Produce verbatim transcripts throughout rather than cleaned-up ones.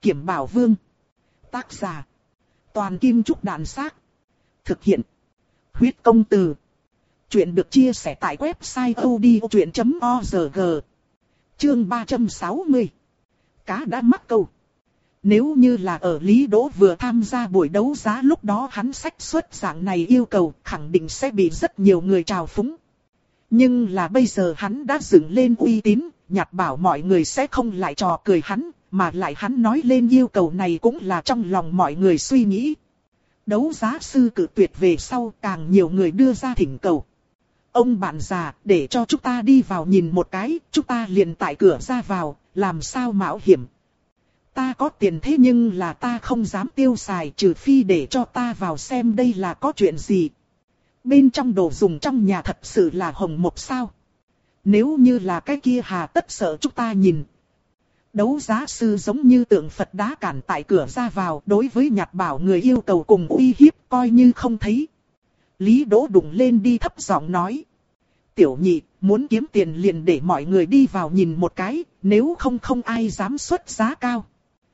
Kiểm Bảo Vương. Tác giả. Toàn Kim Trúc Đàn Xác. Thực hiện. Huyết Công Từ. Chuyện được chia sẻ tại website odchuyện chấm org. Chương ba trăm sáu mươi. Cá đã mắc câu. Nếu như là ở Lý Đỗ vừa tham gia buổi đấu giá lúc đó hắn xách xuất dạng này yêu cầu, khẳng định sẽ bị rất nhiều người trào phúng. Nhưng là bây giờ hắn đã dựng lên uy tín, Nhạt bảo mọi người sẽ không lại trò cười hắn, mà lại hắn nói lên yêu cầu này cũng là trong lòng mọi người suy nghĩ. Đấu giá sư cự tuyệt về sau, càng nhiều người đưa ra thỉnh cầu. Ông bạn già, để cho chúng ta đi vào nhìn một cái, chúng ta liền tại cửa ra vào, làm sao mạo hiểm. Ta có tiền thế nhưng là ta không dám tiêu xài, trừ phi để cho ta vào xem đây là có chuyện gì. Bên trong đồ dùng trong nhà thật sự là hồng mộc sao? Nếu như là cái kia hà tất sợ chúng ta nhìn. Đấu giá sư giống như tượng Phật đá cản tại cửa ra vào, đối với Nhạt bảo người yêu cầu cùng uy hiếp coi như không thấy. Lý Đỗ đụng lên đi thấp giọng nói. Tiểu nhị, muốn kiếm tiền liền để mọi người đi vào nhìn một cái, nếu không không ai dám xuất giá cao.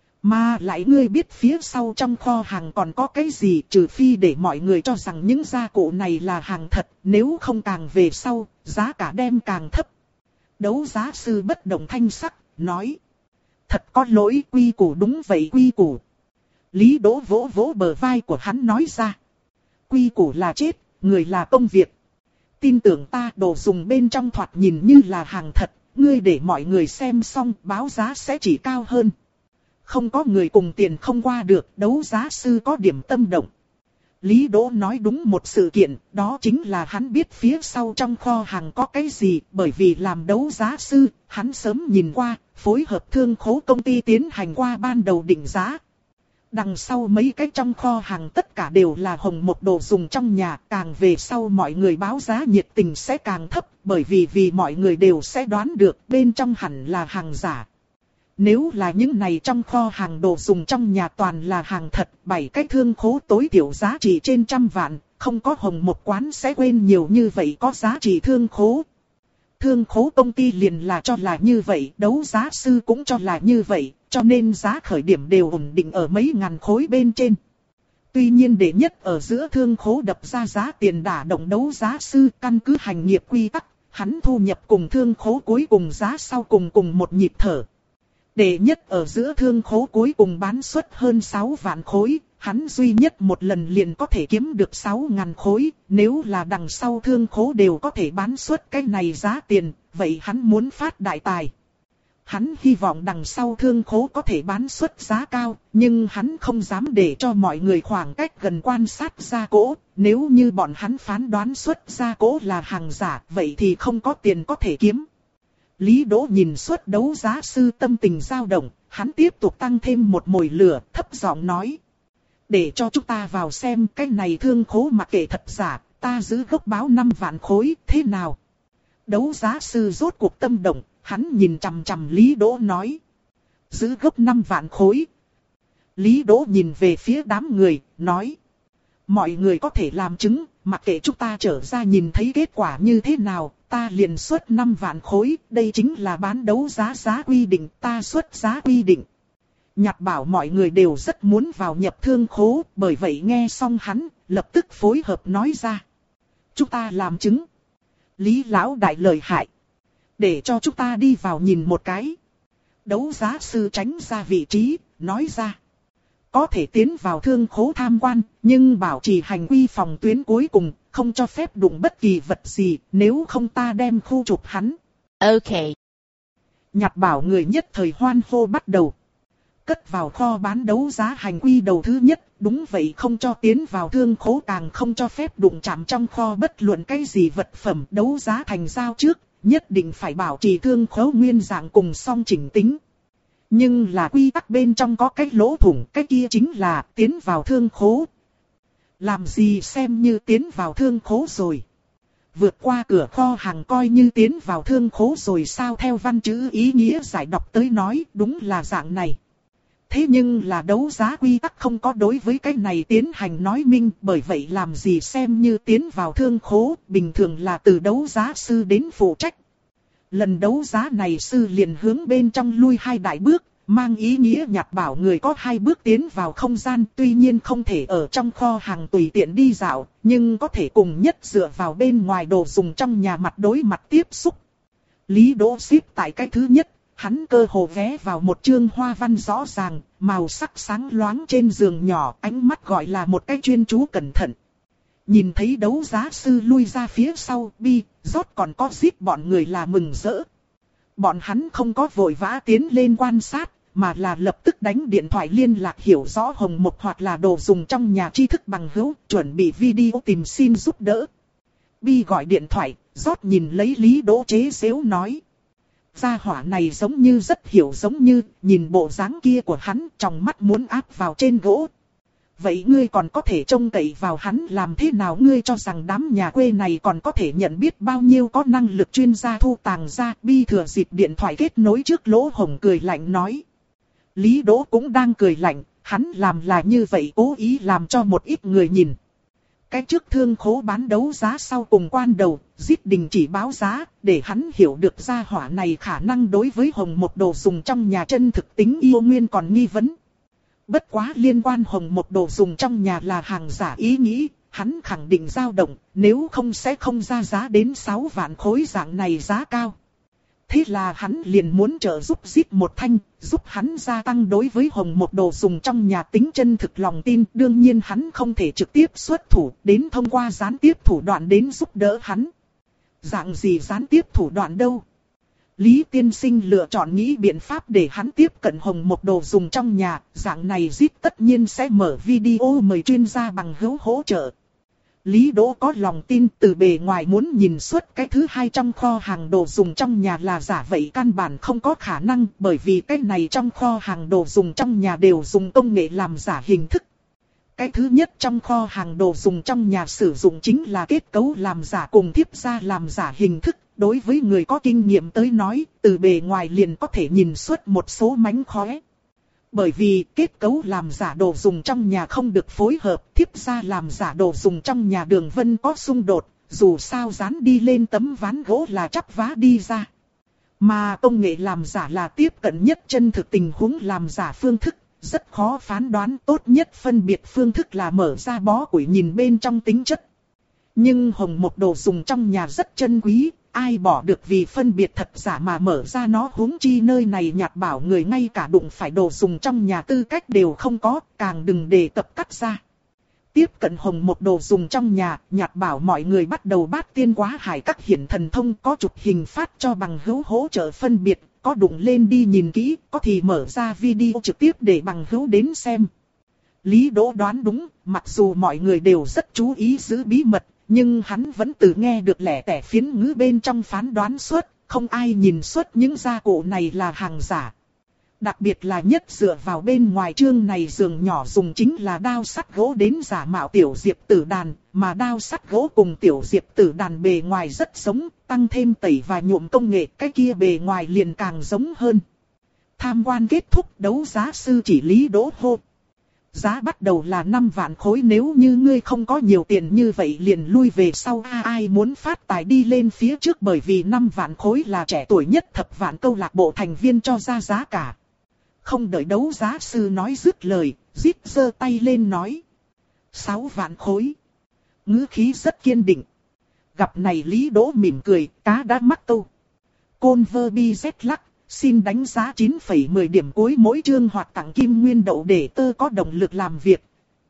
Mà lại ngươi biết phía sau trong kho hàng còn có cái gì, trừ phi để mọi người cho rằng những gia cụ này là hàng thật, nếu không càng về sau, giá cả đem càng thấp. Đấu giá sư bất động thanh sắc, nói. Thật có lỗi, quy củ đúng vậy quy củ. Lý Đỗ vỗ vỗ bờ vai của hắn nói ra. Quy củ là chết, người là công việc. Tin tưởng ta, đồ dùng bên trong thoạt nhìn như là hàng thật, ngươi để mọi người xem xong báo giá sẽ chỉ cao hơn. Không có người cùng tiền không qua được, đấu giá sư có điểm tâm động. Lý Đỗ nói đúng một sự kiện, đó chính là hắn biết phía sau trong kho hàng có cái gì, bởi vì làm đấu giá sư, hắn sớm nhìn qua, phối hợp thương khố công ty tiến hành qua ban đầu định giá. Đằng sau mấy cái trong kho hàng tất cả đều là hồng một đồ dùng trong nhà, càng về sau mọi người báo giá nhiệt tình sẽ càng thấp, bởi vì vì mọi người đều sẽ đoán được bên trong hẳn là hàng giả. Nếu là những này trong kho hàng đồ dùng trong nhà toàn là hàng thật, bảy cái thương khố tối thiểu giá trị trên trăm vạn, không có hồng một quán sẽ quên nhiều như vậy có giá trị thương khố. Thương khố công ty liền là cho là như vậy, đấu giá sư cũng cho là như vậy, cho nên giá khởi điểm đều ổn định ở mấy ngàn khối bên trên. Tuy nhiên đệ nhất ở giữa thương khố đập ra giá tiền đả động đấu giá sư, căn cứ hành nghiệp quy tắc, hắn thu nhập cùng thương khố cuối cùng giá sau cùng cùng một nhịp thở. Đệ nhất ở giữa thương khố cuối cùng bán suất hơn sáu vạn khối, hắn duy nhất một lần liền có thể kiếm được sáu ngàn khối, nếu là đằng sau thương khố đều có thể bán suất cái này giá tiền, vậy hắn muốn phát đại tài. Hắn hy vọng đằng sau thương khố có thể bán suất giá cao, nhưng hắn không dám để cho mọi người khoảng cách gần quan sát gia cố, nếu như bọn hắn phán đoán suất gia cố là hàng giả, vậy thì không có tiền có thể kiếm. Lý Đỗ nhìn suất đấu giá sư tâm tình dao động, hắn tiếp tục tăng thêm một mồi lửa, thấp giọng nói. Để cho chúng ta vào xem cái này thương khố mặc kệ thật giả, ta giữ gốc báo năm vạn khối, thế nào? Đấu giá sư rốt cuộc tâm động, hắn nhìn chằm chằm Lý Đỗ nói. Giữ gốc năm vạn khối. Lý Đỗ nhìn về phía đám người, nói. Mọi người có thể làm chứng, mặc kệ chúng ta trở ra nhìn thấy kết quả như thế nào, ta liền xuất năm vạn khối, đây chính là bán đấu giá giá quy định, ta xuất giá quy định. Nhạt bảo mọi người đều rất muốn vào nhập thương khố, bởi vậy nghe xong hắn, lập tức phối hợp nói ra. Chúng ta làm chứng. Lý lão đại lời hại. Để cho chúng ta đi vào nhìn một cái. Đấu giá sư tránh ra vị trí, nói ra. Có thể tiến vào thương khố tham quan, nhưng bảo trì hành quy phòng tuyến cuối cùng, không cho phép đụng bất kỳ vật gì, nếu không ta đem khu trục hắn. Ok. Nhạt bảo người nhất thời hoan hô bắt đầu. Cất vào kho bán đấu giá hành quy đầu thứ nhất, đúng vậy không cho tiến vào thương khố càng không cho phép đụng chạm trong kho bất luận cái gì vật phẩm đấu giá thành giao trước, nhất định phải bảo trì thương khố nguyên dạng cùng song chỉnh tính. Nhưng là quy tắc bên trong có cái lỗ thủng, cái kia chính là tiến vào thương khố. Làm gì xem như tiến vào thương khố rồi. Vượt qua cửa kho hàng coi như tiến vào thương khố rồi sao, theo văn chữ ý nghĩa giải đọc tới nói đúng là dạng này. Thế nhưng là đấu giá quy tắc không có đối với cái này tiến hành nói minh, bởi vậy làm gì xem như tiến vào thương khố, bình thường là từ đấu giá sư đến phụ trách. Lần đấu giá này sư liền hướng bên trong lui hai đại bước, mang ý nghĩa nhặt bảo người có hai bước tiến vào không gian, tuy nhiên không thể ở trong kho hàng tùy tiện đi dạo, nhưng có thể cùng nhất dựa vào bên ngoài đồ dùng trong nhà mặt đối mặt tiếp xúc. Lý Đỗ xếp tại cái thứ nhất, hắn cơ hồ ghé vào một chương hoa văn rõ ràng, màu sắc sáng loáng trên giường nhỏ, ánh mắt gọi là một cái chuyên chú cẩn thận. Nhìn thấy đấu giá sư lui ra phía sau, Bi, Rốt còn có Zip bọn người là mừng rỡ. Bọn hắn không có vội vã tiến lên quan sát, mà là lập tức đánh điện thoại liên lạc hiểu rõ Hồng Mộc hoặc là đồ dùng trong nhà tri thức bằng hữu, chuẩn bị video tìm xin giúp đỡ. Bi gọi điện thoại, Rốt nhìn lấy Lý Đỗ chế giễu nói. Gia hỏa này giống như rất hiểu giống như, nhìn bộ dáng kia của hắn trong mắt muốn áp vào trên gỗ. Vậy ngươi còn có thể trông cậy vào hắn làm thế nào? Ngươi cho rằng đám nhà quê này còn có thể nhận biết bao nhiêu có năng lực chuyên gia thu tàng ra? Bi thừa dịp điện thoại kết nối trước lỗ hổng cười lạnh nói. Lý Đỗ cũng đang cười lạnh, hắn làm là như vậy cố ý làm cho một ít người nhìn. Cái trước thương khố bán đấu giá sau cùng quan đầu, Zip đình chỉ báo giá, để hắn hiểu được gia hỏa này khả năng đối với Hồng Mộc đồ dùng trong nhà chân thực tính yêu nguyên còn nghi vấn. Bất quá liên quan Hồng Mộc đồ dùng trong nhà là hàng giả ý nghĩ, hắn khẳng định dao động, nếu không sẽ không ra giá đến sáu vạn khối dạng này giá cao. Thế là hắn liền muốn trợ giúp Zip một thanh, giúp hắn gia tăng đối với Hồng Mộc đồ dùng trong nhà tính chân thực lòng tin. Đương nhiên hắn không thể trực tiếp xuất thủ, đến thông qua gián tiếp thủ đoạn đến giúp đỡ hắn. Dạng gì gián tiếp thủ đoạn đâu? Lý tiên sinh lựa chọn nghĩ biện pháp để hắn tiếp cận Hồng Mộc đồ dùng trong nhà, dạng này Zip tất nhiên sẽ mở video mời chuyên gia bằng hữu hỗ trợ. Lý Đỗ có lòng tin từ bề ngoài muốn nhìn suốt cái thứ hai trong kho hàng đồ dùng trong nhà là giả vậy căn bản không có khả năng, bởi vì cái này trong kho hàng đồ dùng trong nhà đều dùng công nghệ làm giả hình thức. Cái thứ nhất trong kho hàng đồ dùng trong nhà sử dụng chính là kết cấu làm giả cùng thiếp gia làm giả hình thức. Đối với người có kinh nghiệm tới nói, từ bề ngoài liền có thể nhìn suốt một số mánh khóe. Bởi vì kết cấu làm giả đồ dùng trong nhà không được phối hợp, thiếp gia làm giả đồ dùng trong nhà đường vân có xung đột, dù sao dán đi lên tấm ván gỗ là chắp vá đi ra. Mà công nghệ làm giả là tiếp cận nhất chân thực tình huống làm giả phương thức, rất khó phán đoán. Tốt nhất phân biệt phương thức là mở ra bó củi nhìn bên trong tính chất. Nhưng Hồng Mộc đồ dùng trong nhà rất chân quý, ai bỏ được vì phân biệt thật giả mà mở ra nó, huống chi nơi này nhặt bảo người ngay cả đụng phải đồ dùng trong nhà tư cách đều không có, càng đừng đề cập cắt ra. Tiếp cận Hồng Mộc đồ dùng trong nhà, nhặt bảo mọi người bắt đầu bát tiên quá hải các hiển thần thông, có chụp hình phát cho bằng hữu hỗ trợ phân biệt, có đụng lên đi nhìn kỹ, có thì mở ra video trực tiếp để bằng hữu đến xem. Lý Đỗ đoán đúng, mặc dù mọi người đều rất chú ý giữ bí mật, nhưng hắn vẫn tự nghe được lẻ tẻ phiến ngữ bên trong phán đoán suốt, không ai nhìn suốt những gia cụ này là hàng giả. Đặc biệt là nhất dựa vào bên ngoài chương này giường nhỏ dùng chính là đao sắt gỗ đến giả mạo tiểu diệp tử đàn, mà đao sắt gỗ cùng tiểu diệp tử đàn bề ngoài rất giống, tăng thêm tẩy và nhuộm công nghệ, cái kia bề ngoài liền càng giống hơn. Tham quan kết thúc, đấu giá sư chỉ Lý Đỗ hô. Giá bắt đầu là năm vạn khối, nếu như ngươi không có nhiều tiền như vậy liền lui về sau. À, ai muốn phát tài đi lên phía trước, bởi vì năm vạn khối là trẻ tuổi nhất thập vạn câu lạc bộ thành viên cho ra giá cả. Không đợi đấu giá sư nói dứt lời, Zip giơ tay lên nói. Sáu vạn khối. Ngữ khí rất kiên định. Gặp này Lý Đỗ mỉm cười, cá đã mắc câu. Côn vơ bi z lắc. Xin đánh giá chín phẩy mười điểm cuối mỗi chương hoặc tặng kim nguyên đậu để tơ có động lực làm việc.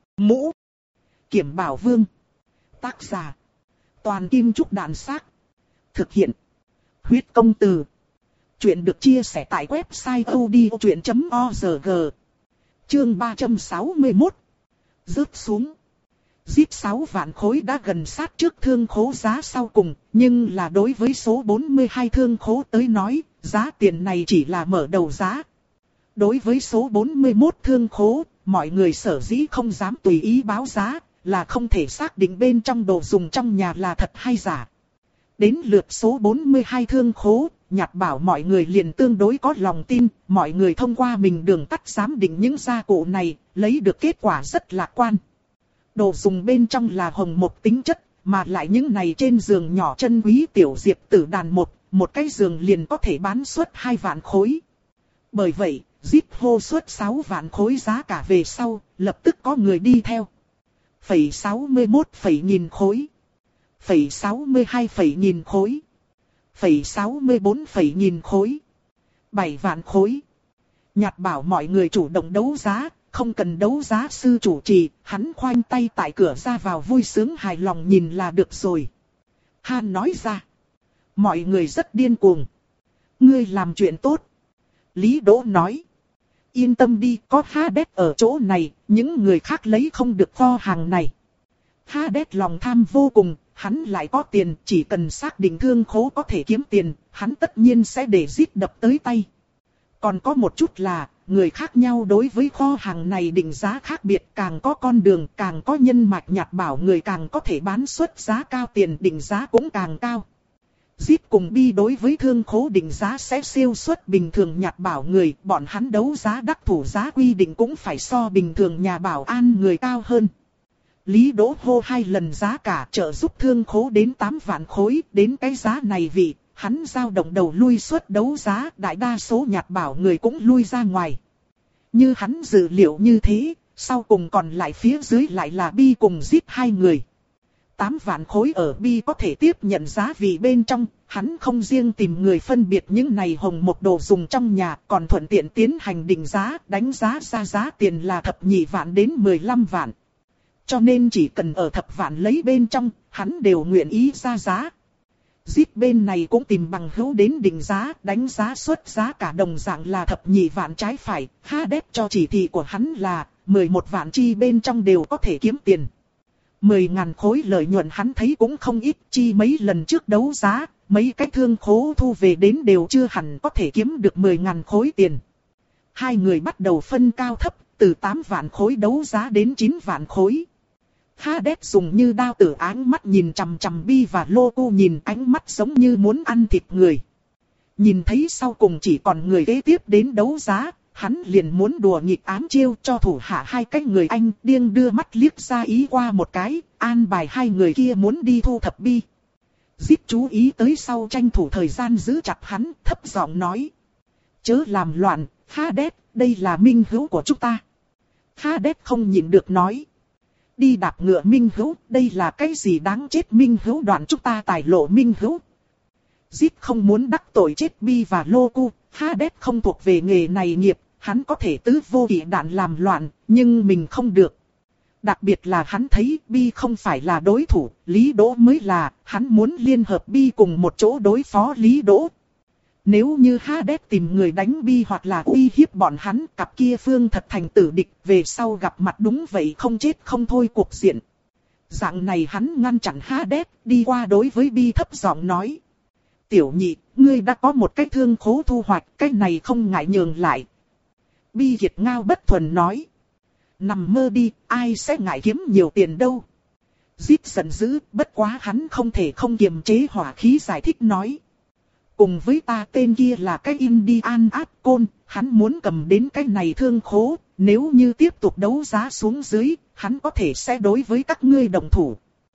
Mũ Kiểm Bảo Vương. Tác giả Toàn Kim Trúc Đàn Xác. Thực hiện Huyết Công Từ. Chuyện được chia sẻ tại website audiochuyện chấm org. Chương ba trăm sáu mươi mốt. Rớt xuống. Zip sáu vạn khối đã gần sát trước thương khố giá sau cùng, nhưng là đối với số bốn mươi hai thương khố tới nói, giá tiền này chỉ là mở đầu giá. Đối với số bốn mươi mốt thương khố, mọi người sở dĩ không dám tùy ý báo giá, là không thể xác định bên trong đồ dùng trong nhà là thật hay giả. Đến lượt số bốn mươi hai thương khố, nhặt bảo mọi người liền tương đối có lòng tin, mọi người thông qua mình đường tắt giám định những gia cụ này, lấy được kết quả rất lạc quan. Đồ dùng bên trong là Hồng Mộc tính chất, mà lại những này trên giường nhỏ chân quý tiểu diệp tử đàn một, một cái giường liền có thể bán suốt hai vạn khối. Bởi vậy, Zip hô suất sáu vạn khối giá cả về sau, lập tức có người đi theo. Phẩy sáu mươi mốt phẩy nghìn khối. Phẩy sáu mươi hai phẩy nghìn khối. Phẩy sáu mươi bốn phẩy nghìn khối. bảy vạn khối. Nhạt bảo mọi người chủ động đấu giá, không cần đấu giá sư chủ trì, hắn khoanh tay tại cửa ra vào vui sướng hài lòng nhìn là được rồi. Han nói ra. Mọi người rất điên cuồng. Ngươi làm chuyện tốt. Lý Đỗ nói. Yên tâm đi, có Hades ở chỗ này, những người khác lấy không được kho hàng này. Hades lòng tham vô cùng, hắn lại có tiền, chỉ cần xác định thương khố có thể kiếm tiền, hắn tất nhiên sẽ để giết đập tới tay. Còn có một chút là, người khác nhau đối với kho hàng này định giá khác biệt, càng có con đường, càng có nhân mạch nhạt bảo người càng có thể bán suất giá cao, tiền định giá cũng càng cao. Zip cùng Bi đối với thương khố định giá sẽ siêu suất bình thường nhạt bảo người, bọn hắn đấu giá đắc thủ giá quy định cũng phải so bình thường nhà bảo an người cao hơn. Lý Đỗ hô hai lần giá cả trợ giúp thương khố đến tám vạn khối, đến cái giá này vị, hắn dao động đầu lui suất đấu giá, đại đa số nhạt bảo người cũng lui ra ngoài. Như hắn dự liệu như thế, sau cùng còn lại phía dưới lại là Bi cùng Zip hai người. tám vạn khối ở Bi có thể tiếp nhận giá vì bên trong, hắn không riêng tìm người phân biệt những này hồng một đồ dùng trong nhà, còn thuận tiện tiến hành định giá, đánh giá ra giá tiền là thập nhị vạn đến mười lăm vạn. Cho nên chỉ cần ở thập vạn lấy bên trong, hắn đều nguyện ý ra giá. Zip bên này cũng tìm bằng hữu đến định giá, đánh giá suất giá cả đồng dạng là thập nhị vạn trái phải, Hades cho chỉ thị của hắn là mười một vạn chi bên trong đều có thể kiếm tiền. mười ngàn khối lợi nhuận hắn thấy cũng không ít, chi mấy lần trước đấu giá, mấy cái thương khố thu về đến đều chưa hẳn có thể kiếm được mười ngàn khối tiền. Hai người bắt đầu phân cao thấp, từ tám vạn khối đấu giá đến chín vạn khối. Hades dùng như đao tử áng mắt nhìn chằm chằm Bi và Loco, nhìn ánh mắt giống như muốn ăn thịt người. Nhìn thấy sau cùng chỉ còn người kế tiếp đến đấu giá, hắn liền muốn đùa nghịch ám chiêu cho thủ hạ hai cái người anh, điên đưa mắt liếc ra ý qua một cái, an bài hai người kia muốn đi thu thập Bi. Zip chú ý tới sau tranh thủ thời gian giữ chặt hắn, thấp giọng nói. Chớ làm loạn, Hades, đây là minh hữu của chúng ta. Hades không nhịn được nói. Đi đạp ngựa minh hữu, đây là cái gì đáng chết minh hữu, đoạn chúng ta tài lộ minh hữu. Zip không muốn đắc tội chết Bi và Loco, Hades không thuộc về nghề này nghiệp, hắn có thể tứ vô kỵ đạn làm loạn, nhưng mình không được. Đặc biệt là hắn thấy Bi không phải là đối thủ, Lý Đỗ mới là, hắn muốn liên hợp Bi cùng một chỗ đối phó Lý Đỗ. Nếu như Hades tìm người đánh Bi hoặc là uy hiếp bọn hắn, cặp kia phương thật thành tử địch, về sau gặp mặt đúng vậy không chết không thôi cuộc diện. Dạng này hắn ngăn chặn Hades, đi qua đối với Bi thấp giọng nói. Tiểu nhị, ngươi đã có một cái thương khố thu hoạch, cái này không ngại nhường lại. Bi kiệt ngao bất thuần nói. Nằm mơ đi, ai sẽ ngại kiếm nhiều tiền đâu. Zip giận dữ, bất quá hắn không thể không kiềm chế hỏa khí giải thích nói. Cùng với ta tên kia là cái Indian Át-Côn, hắn muốn cầm đến cái này thương khố, nếu như tiếp tục đấu giá xuống dưới, hắn có thể sẽ đối với các ngươi đồng thủ.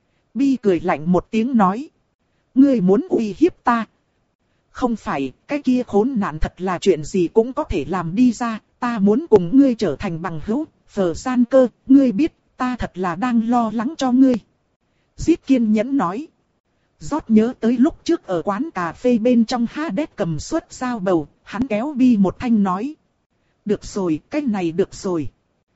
Bi cười lạnh một tiếng nói. Ngươi muốn uy hiếp ta? Không phải, cái kia khốn nạn thật là chuyện gì cũng có thể làm đi ra, ta muốn cùng ngươi trở thành bằng hữu, Phở Gian Cơ, ngươi biết, ta thật là đang lo lắng cho ngươi. Zip kiên nhẫn nói. Rót nhớ tới lúc trước ở quán cà phê bên trong Hades cầm suất dao bầu, hắn kéo Bi một thanh nói. Được rồi, cái này được rồi.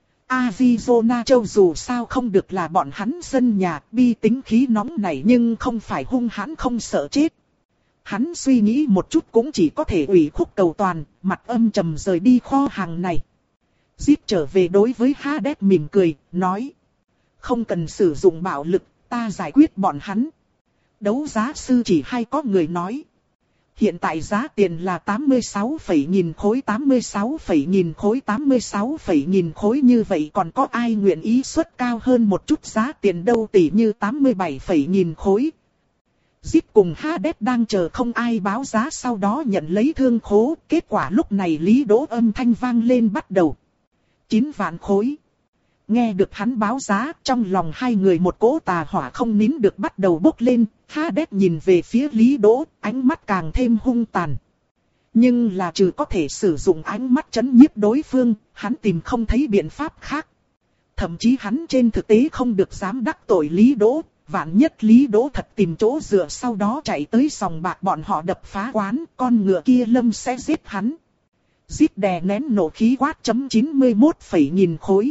Arizona châu dù sao không được là bọn hắn sân nhà, Bi tính khí nóng này nhưng không phải hung hãn không sợ chết. Hắn suy nghĩ một chút cũng chỉ có thể ủy khúc cầu toàn, mặt âm trầm rời đi kho hàng này. Zip trở về đối với Hades mỉm cười, nói. Không cần sử dụng bạo lực, ta giải quyết bọn hắn. Đấu giá sư chỉ hay có người nói. Hiện tại giá tiền là tám mươi sáu phẩy nghìn khối, tám mươi sáu phẩy nghìn khối, tám mươi sáu phẩy nghìn khối, như vậy còn có ai nguyện ý suất cao hơn một chút giá tiền đâu, tỷ như tám mươi bảy phẩy nghìn khối. Zip cùng Hades đang chờ không ai báo giá, sau đó nhận lấy thương khố, kết quả lúc này Lý Đỗ âm thanh vang lên bắt đầu. chín vạn khối. Nghe được hắn báo giá, trong lòng hai người một cỗ tà hỏa không nín được bắt đầu bốc lên. Hades nhìn về phía Lý Đỗ, ánh mắt càng thêm hung tàn. Nhưng là trừ có thể sử dụng ánh mắt trấn nhiếp đối phương, hắn tìm không thấy biện pháp khác. Thậm chí hắn trên thực tế không được dám đắc tội Lý Đỗ, vạn nhất Lý Đỗ thật tìm chỗ dựa sau đó chạy tới sòng bạc bọn họ đập phá quán, con ngựa kia lâm sẽ giết hắn. Giết đè nén nộ khí quát chấm chín mươi mốt phẩy nghìn khối.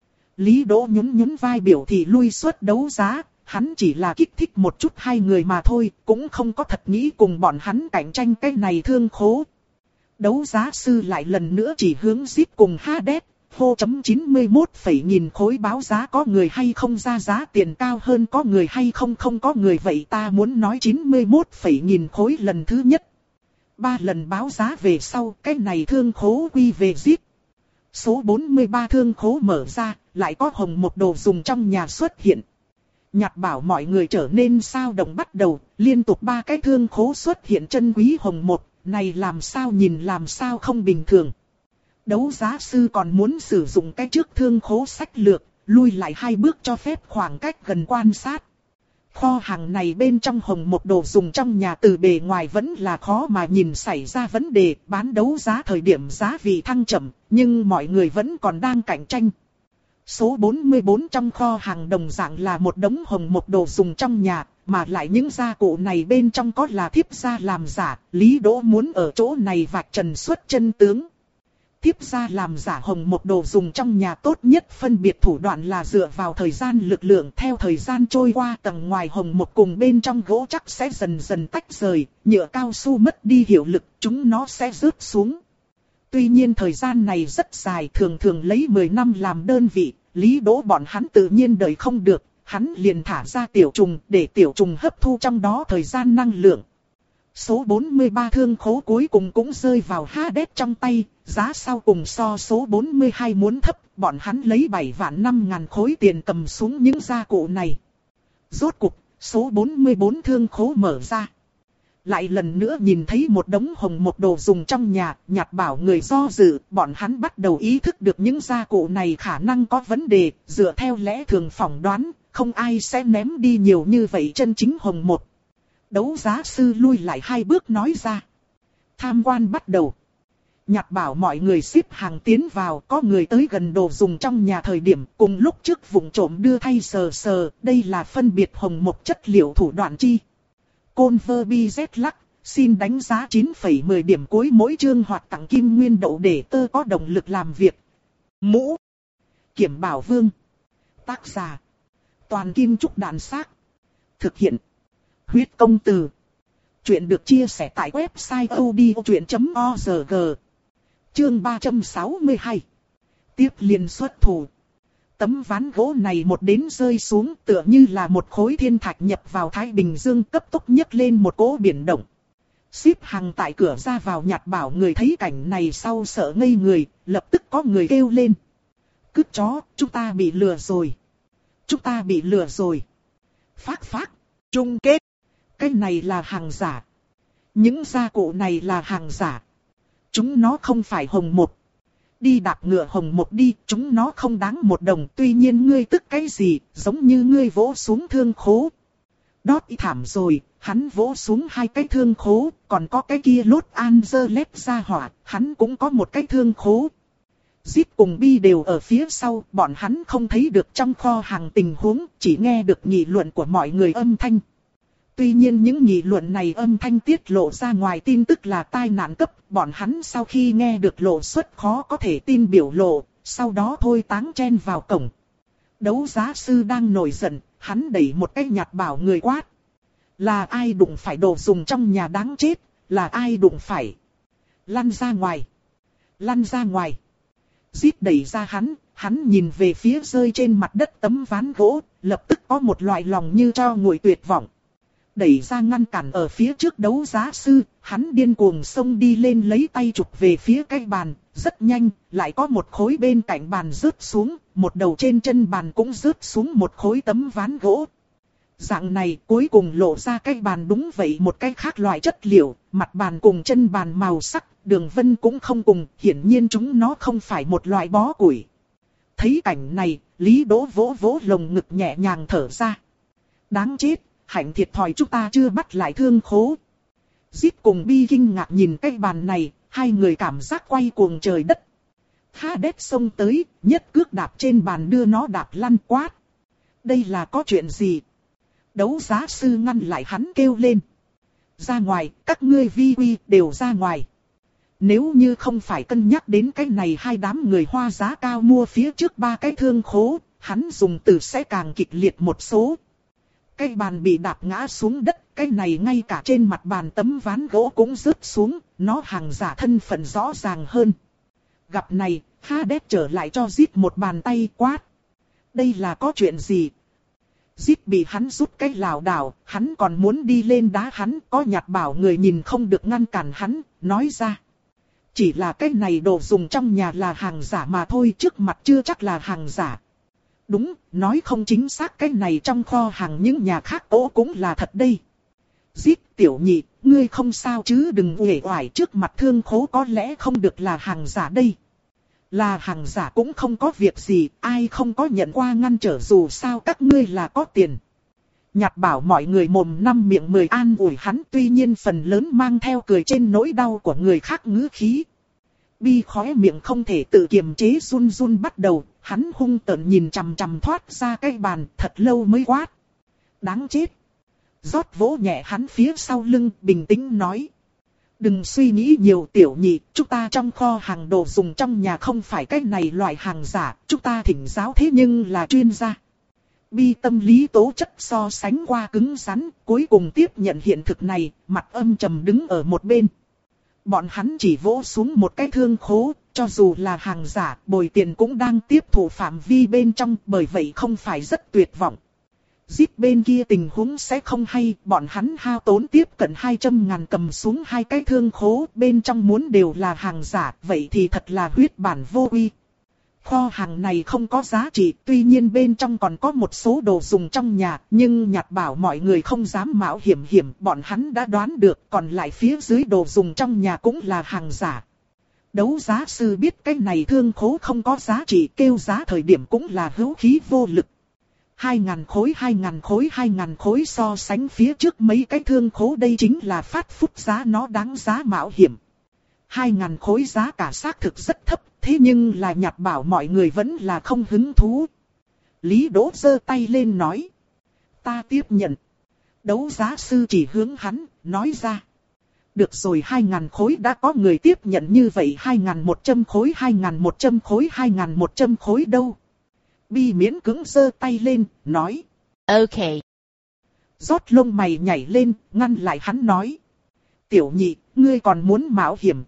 Lý Đỗ nhún nhún vai biểu thị lui suất đấu giá, hắn chỉ là kích thích một chút hai người mà thôi, cũng không có thật nghĩ cùng bọn hắn cạnh tranh cái này thương khố. Đấu giá sư lại lần nữa chỉ hướng Zip cùng Hades, hô chấm chín mươi mốt phẩy nghìn khối báo giá có người hay không ra giá tiền cao hơn có người hay không không có người vậy ta muốn nói chín mươi mốt phẩy nghìn khối lần thứ nhất. Ba lần báo giá về sau, cái này thương khố quy về Zip. Số bốn mươi ba thương khố mở ra, lại có hồng một đồ dùng trong nhà xuất hiện. Nhặt bảo mọi người trở nên sao động bắt đầu, liên tục ba cái thương khố xuất hiện chân quý hồng một, này làm sao nhìn làm sao không bình thường. Đấu giá sư còn muốn sử dụng cái trước thương khố sách lược, lui lại hai bước cho phép khoảng cách gần quan sát. Kho hàng này bên trong hồng một đồ dùng trong nhà từ bề ngoài vẫn là khó mà nhìn xảy ra vấn đề, bán đấu giá thời điểm giá vị thăng chậm, nhưng mọi người vẫn còn đang cạnh tranh. Số bốn mươi bốn trong kho hàng đồng dạng là một đống hồng một đồ dùng trong nhà, mà lại những gia cụ này bên trong có là thiếp gia làm giả, Lý Đỗ muốn ở chỗ này vạch trần xuất chân tướng. Thiếp gia làm giả hồng một đồ dùng trong nhà tốt nhất phân biệt thủ đoạn là dựa vào thời gian lực lượng, theo thời gian trôi qua tầng ngoài hồng một cùng bên trong gỗ chắc sẽ dần dần tách rời, nhựa cao su mất đi hiệu lực, chúng nó sẽ rớt xuống. Tuy nhiên thời gian này rất dài, thường thường lấy mười năm làm đơn vị, Lý Đỗ bọn hắn tự nhiên đợi không được, hắn liền thả ra tiểu trùng để tiểu trùng hấp thu trong đó thời gian năng lượng. Số bốn mươi ba thương khố cuối cùng cũng rơi vào Hades trong tay, giá sau cùng so số bốn mươi hai muốn thấp, bọn hắn lấy bảy vạn năm ngàn khối tiền cầm xuống những gia cụ này. Rốt cục, số bốn mươi bốn thương khố mở ra. Lại lần nữa nhìn thấy một đống hồng một đồ dùng trong nhà, nhặt bảo người do dự, bọn hắn bắt đầu ý thức được những gia cụ này khả năng có vấn đề, dựa theo lẽ thường phỏng đoán, không ai sẽ ném đi nhiều như vậy chân chính hồng một. Đấu giá sư lui lại hai bước nói ra. Tham quan bắt đầu. Nhặt bảo mọi người xếp hàng tiến vào, có người tới gần đồ dùng trong nhà thời điểm cùng lúc trước vụng trộm đưa thay sờ sờ, đây là phân biệt hồng một chất liệu thủ đoạn chi. Conver bi Z lắc, xin đánh giá chín phẩy mười điểm cuối mỗi chương hoặc tặng kim nguyên đậu để tơ có động lực làm việc. Mũ. Kiểm Bảo Vương. Tác giả. Toàn Kim Trúc Đàn Xác. Thực hiện. Huyết Công Từ. Chuyện được chia sẻ tại website odchuyện chấm org. Chương ba trăm sáu mươi hai. Tiếp liền xuất thủ. Tấm ván gỗ này một đến rơi xuống tựa như là một khối thiên thạch nhập vào Thái Bình Dương cấp tốc nhấc lên một cỗ biển động. Xếp hàng tại cửa ra vào nhặt bảo người thấy cảnh này sau sợ ngây người, lập tức có người kêu lên. Cứt chó, chúng ta bị lừa rồi. Chúng ta bị lừa rồi. Phác phác, chung kết. Cái này là hàng giả. Những gia cụ này là hàng giả. Chúng nó không phải hồng một. Đi đạp ngựa hồng một đi, chúng nó không đáng một đồng. Tuy nhiên ngươi tức cái gì, giống như ngươi vỗ xuống thương khố. Đót ý thảm rồi, hắn vỗ xuống hai cái thương khố, còn có cái kia Los Angeles ra hỏa, hắn cũng có một cái thương khố. Zip cùng Bi đều ở phía sau, bọn hắn không thấy được trong kho hàng tình huống, chỉ nghe được nghị luận của mọi người âm thanh. Tuy nhiên những nghị luận này âm thanh tiết lộ ra ngoài tin tức là tai nạn cấp, bọn hắn sau khi nghe được lộ xuất khó có thể tin biểu lộ, sau đó thôi táng chen vào cổng. Đấu giá sư đang nổi giận, hắn đẩy một cái nhặt bảo người quát. Là ai đụng phải đồ dùng trong nhà đáng chết, là ai đụng phải. Lăn ra ngoài, lăn ra ngoài. Zip đẩy ra hắn, hắn nhìn về phía rơi trên mặt đất tấm ván gỗ, lập tức có một loại lòng như cho nguội tuyệt vọng. Đẩy ra ngăn cản ở phía trước đấu giá sư, hắn điên cuồng xông đi lên lấy tay chụp về phía cái bàn, rất nhanh, lại có một khối bên cạnh bàn rớt xuống, một đầu trên chân bàn cũng rớt xuống một khối tấm ván gỗ. Dạng này cuối cùng lộ ra cái bàn đúng vậy một cái khác loại chất liệu, mặt bàn cùng chân bàn màu sắc, đường vân cũng không cùng, hiển nhiên chúng nó không phải một loại bó củi. Thấy cảnh này, Lý Đỗ vỗ vỗ lồng ngực nhẹ nhàng thở ra. Đáng chết, hạnh thiệt thòi chúng ta chưa bắt lại thương khố. Zip cùng Bi kinh ngạc nhìn cái bàn này, hai người cảm giác quay cuồng trời đất. Hades xông tới, nhất cước đạp trên bàn đưa nó đạp lăn quát. Đây là có chuyện gì? Đấu giá sư ngăn lại hắn kêu lên. Ra ngoài, các ngươi vi quy đều ra ngoài. Nếu như không phải cân nhắc đến cái này hai đám người hoa giá cao mua phía trước ba cái thương khố, hắn dùng từ sẽ càng kịch liệt một số. Cái bàn bị đạp ngã xuống đất, cái này ngay cả trên mặt bàn tấm ván gỗ cũng rớt xuống, nó hàng giả thân phận rõ ràng hơn. Gặp này, Hades trở lại cho Zip một bàn tay quát. Đây là có chuyện gì? Zip bị hắn rút cái lảo đảo, hắn còn muốn đi lên đá hắn, có nhặt bảo người nhìn không được ngăn cản hắn, nói ra. Chỉ là cái này đồ dùng trong nhà là hàng giả mà thôi, trước mặt chưa chắc là hàng giả. Đúng, nói không chính xác, cái này trong kho hàng những nhà khác ố cũng là thật đây. Zip tiểu nhị, ngươi không sao chứ, đừng uể oải, trước mặt thương khố có lẽ không được là hàng giả đây. Là hàng giả cũng không có việc gì, ai không có nhận qua ngăn trở, dù sao các ngươi là có tiền. Nhặt bảo mọi người mồm năm miệng mười an ủi hắn, tuy nhiên phần lớn mang theo cười trên nỗi đau của người khác ngữ khí. Bi khóe miệng không thể tự kiềm chế run run bắt đầu, hắn hung tợn nhìn chằm chằm thoát ra cái bàn, thật lâu mới quát. Đáng chết. Rót vỗ nhẹ hắn phía sau lưng, bình tĩnh nói. Đừng suy nghĩ nhiều tiểu nhị, chúng ta trong kho hàng đồ dùng trong nhà không phải cái này loại hàng giả, chúng ta thỉnh giáo thế nhưng là chuyên gia. Bi tâm lý tố chất so sánh qua cứng rắn, cuối cùng tiếp nhận hiện thực này, mặt âm trầm đứng ở một bên. Bọn hắn chỉ vỗ xuống một cái thương khố, cho dù là hàng giả, bồi tiền cũng đang tiếp thụ phạm vi bên trong, bởi vậy không phải rất tuyệt vọng. Zip bên kia tình huống sẽ không hay, bọn hắn hao tốn tiếp cận hai trăm ngàn cầm xuống hai cái thương khố, bên trong muốn đều là hàng giả, vậy thì thật là huyết bản vô uy. Kho hàng này không có giá trị, tuy nhiên bên trong còn có một số đồ dùng trong nhà, nhưng nhặt bảo mọi người không dám mạo hiểm hiểm, bọn hắn đã đoán được, còn lại phía dưới đồ dùng trong nhà cũng là hàng giả. Đấu giá sư biết cái này thương khố không có giá trị, kêu giá thời điểm cũng là hữu khí vô lực. Hai ngàn khối, hai ngàn khối, hai ngàn khối so sánh phía trước mấy cái thương khố đây chính là phát phúc giá, nó đáng giá mạo hiểm. Hai ngàn khối giá cả xác thực rất thấp, thế nhưng là nhặt bảo mọi người vẫn là không hứng thú. Lý Đỗ giơ tay lên nói. Ta tiếp nhận. Đấu giá sư chỉ hướng hắn, nói ra. Được rồi, hai ngàn khối đã có người tiếp nhận như vậy, hai ngàn một trăm khối, hai ngàn một trăm khối, hai ngàn một trăm khối đâu. Bi miễn cưỡng giơ tay lên, nói. Ok. Rót lông mày nhảy lên, ngăn lại hắn nói. Tiểu nhị, ngươi còn muốn mạo hiểm.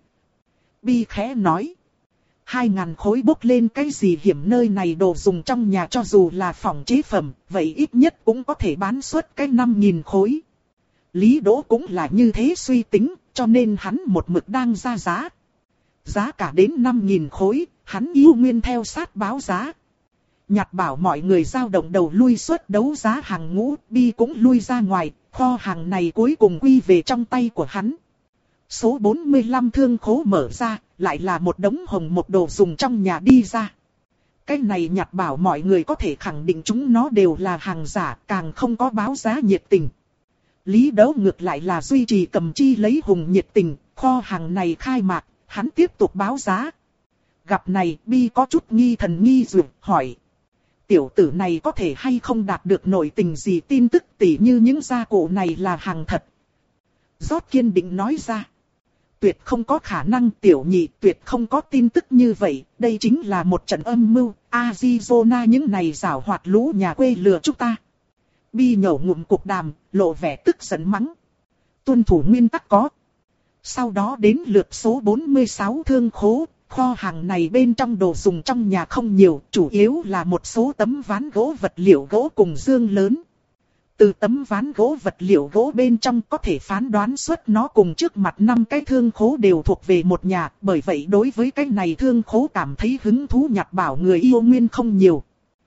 Bi khẽ nói. Hai ngàn khối bốc lên cái gì hiểm, nơi này đồ dùng trong nhà cho dù là phòng chế phẩm, vậy ít nhất cũng có thể bán suất cái năm nghìn khối. Lý Đỗ cũng là như thế suy tính, cho nên hắn một mực đang ra giá. Giá cả đến năm nghìn khối, hắn yêu nguyên theo sát báo giá. Nhặt bảo mọi người dao động đầu lui suất đấu giá hàng ngũ, Bi cũng lui ra ngoài, kho hàng này cuối cùng quy về trong tay của hắn. Số bốn mươi lăm thương khố mở ra, lại là một đống hồng một đồ dùng trong nhà đi ra. Cái này nhặt bảo mọi người có thể khẳng định chúng nó đều là hàng giả, càng không có báo giá nhiệt tình. Lý Đấu ngược lại là duy trì cầm chi lấy hùng nhiệt tình, kho hàng này khai mạc, hắn tiếp tục báo giá. Gặp này, Bi có chút nghi thần nghi dược, hỏi. Tiểu tử này có thể hay không đạt được nội tình gì tin tức tỉ như những gia cụ này là hàng thật. Rót kiên định nói ra. Tuyệt không có khả năng, tiểu nhị, tuyệt không có tin tức như vậy, đây chính là một trận âm mưu, Arizona những này giảo hoạt lũ nhà quê lừa chúng ta. Bi nhổ ngụm cục đàm, lộ vẻ tức giận mắng. Tuân thủ nguyên tắc có. Sau đó đến lượt số bốn mươi sáu thương khố, kho hàng này bên trong đồ dùng trong nhà không nhiều, chủ yếu là một số tấm ván gỗ vật liệu gỗ cùng dương lớn. Từ tấm ván gỗ vật liệu gỗ bên trong có thể phán đoán suất nó cùng trước mặt năm cái thương khố đều thuộc về một nhà, bởi vậy đối với cái này thương khố cảm thấy hứng thú nhặt bảo người yêu nguyên không nhiều.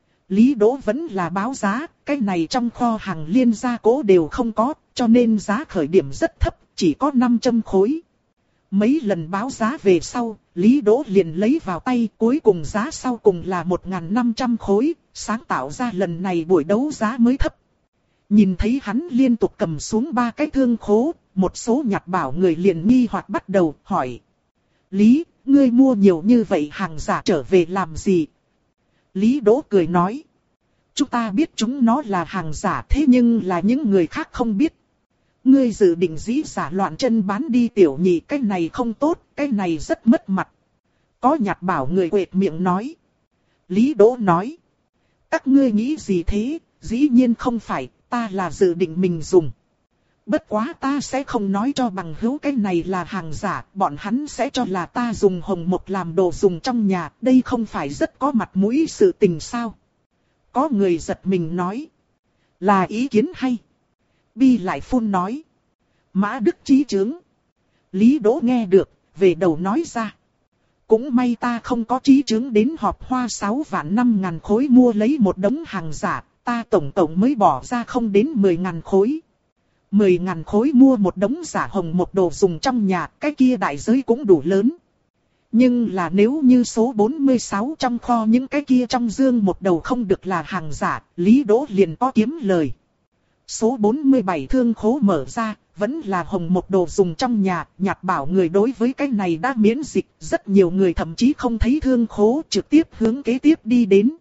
Lý Đỗ vẫn là báo giá, cái này trong kho hàng liên gia cố đều không có, cho nên giá khởi điểm rất thấp, chỉ có năm trăm khối. Mấy lần báo giá về sau, Lý Đỗ liền lấy vào tay, cuối cùng giá sau cùng là một nghìn năm trăm khối, sáng tạo ra lần này buổi đấu giá mới thấp. Nhìn thấy hắn liên tục cầm xuống ba cái thương khố, một số nhặt bảo người liền nghi hoặc bắt đầu hỏi. Lý, ngươi mua nhiều như vậy hàng giả trở về làm gì? Lý Đỗ cười nói. Chúng ta biết chúng nó là hàng giả thế nhưng là những người khác không biết. Ngươi dự định dĩ giả loạn chân bán đi tiểu nhị, cái này không tốt, cái này rất mất mặt. Có Nhạt Bảo người quệt miệng nói. Lý Đỗ nói. Các ngươi nghĩ gì thế, dĩ nhiên không phải, ta là dự định mình dùng. Bất quá ta sẽ không nói cho bằng hữu cái này là hàng giả, bọn hắn sẽ cho là ta dùng hồng mộc làm đồ dùng trong nhà, đây không phải rất có mặt mũi sự tình sao? Có người giật mình nói. Là ý kiến hay. Bi lại phun nói. Mã Đức chí chướng. Lý Đỗ nghe được, về đầu nói ra. Cũng may ta không có chí chướng đến họp hoa sáu vạn năm ngàn khối mua lấy một đống hàng giả, ta tổng tổng mới bỏ ra không đến mười ngàn khối. Mười ngàn khối mua một đống giả hồng một đồ dùng trong nhà, cái kia đại giới cũng đủ lớn. Nhưng là nếu như số bốn mươi sáu trong kho những cái kia trong dương một đầu không được là hàng giả, Lý Đỗ liền có kiếm lời. Số bốn mươi bảy thương khố mở ra, vẫn là hồng một đồ dùng trong nhà, Nhạt Bảo người đối với cái này đã miễn dịch, rất nhiều người thậm chí không thấy thương khố trực tiếp hướng kế tiếp đi đến.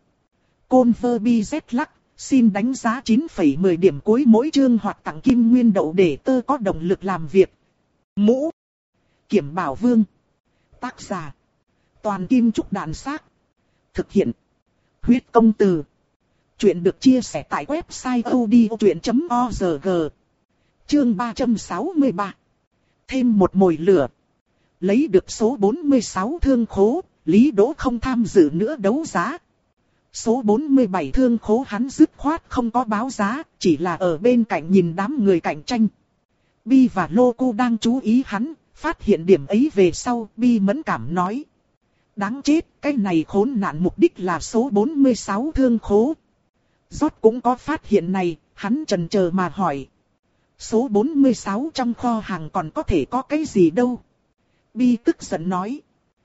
Converbi Z lắc, xin đánh giá chín phẩy mười điểm cuối mỗi chương hoặc tặng kim nguyên đậu để tơ có động lực làm việc. Mũ Kiểm Bảo Vương. Tác giả Toàn Kim Trúc Đàn Xác. Thực hiện Huyết Công Từ. Chuyện được chia sẻ tại website odchuyện chấm org. Chương ba trăm sáu mươi ba. Thêm một mồi lửa. Lấy được số bốn mươi sáu thương khố, Lý Đỗ không tham dự nữa đấu giá. Số bốn mươi bảy thương khố hắn dứt khoát không có báo giá, chỉ là ở bên cạnh nhìn đám người cạnh tranh. Bi và Loco đang chú ý hắn, phát hiện điểm ấy về sau, Bi mẫn cảm nói. Đáng chết, cái này khốn nạn mục đích là số bốn mươi sáu thương khố. Rốt cũng có phát hiện này, hắn chần chờ mà hỏi. Số bốn mươi sáu trong kho hàng còn có thể có cái gì đâu? Bi tức giận nói.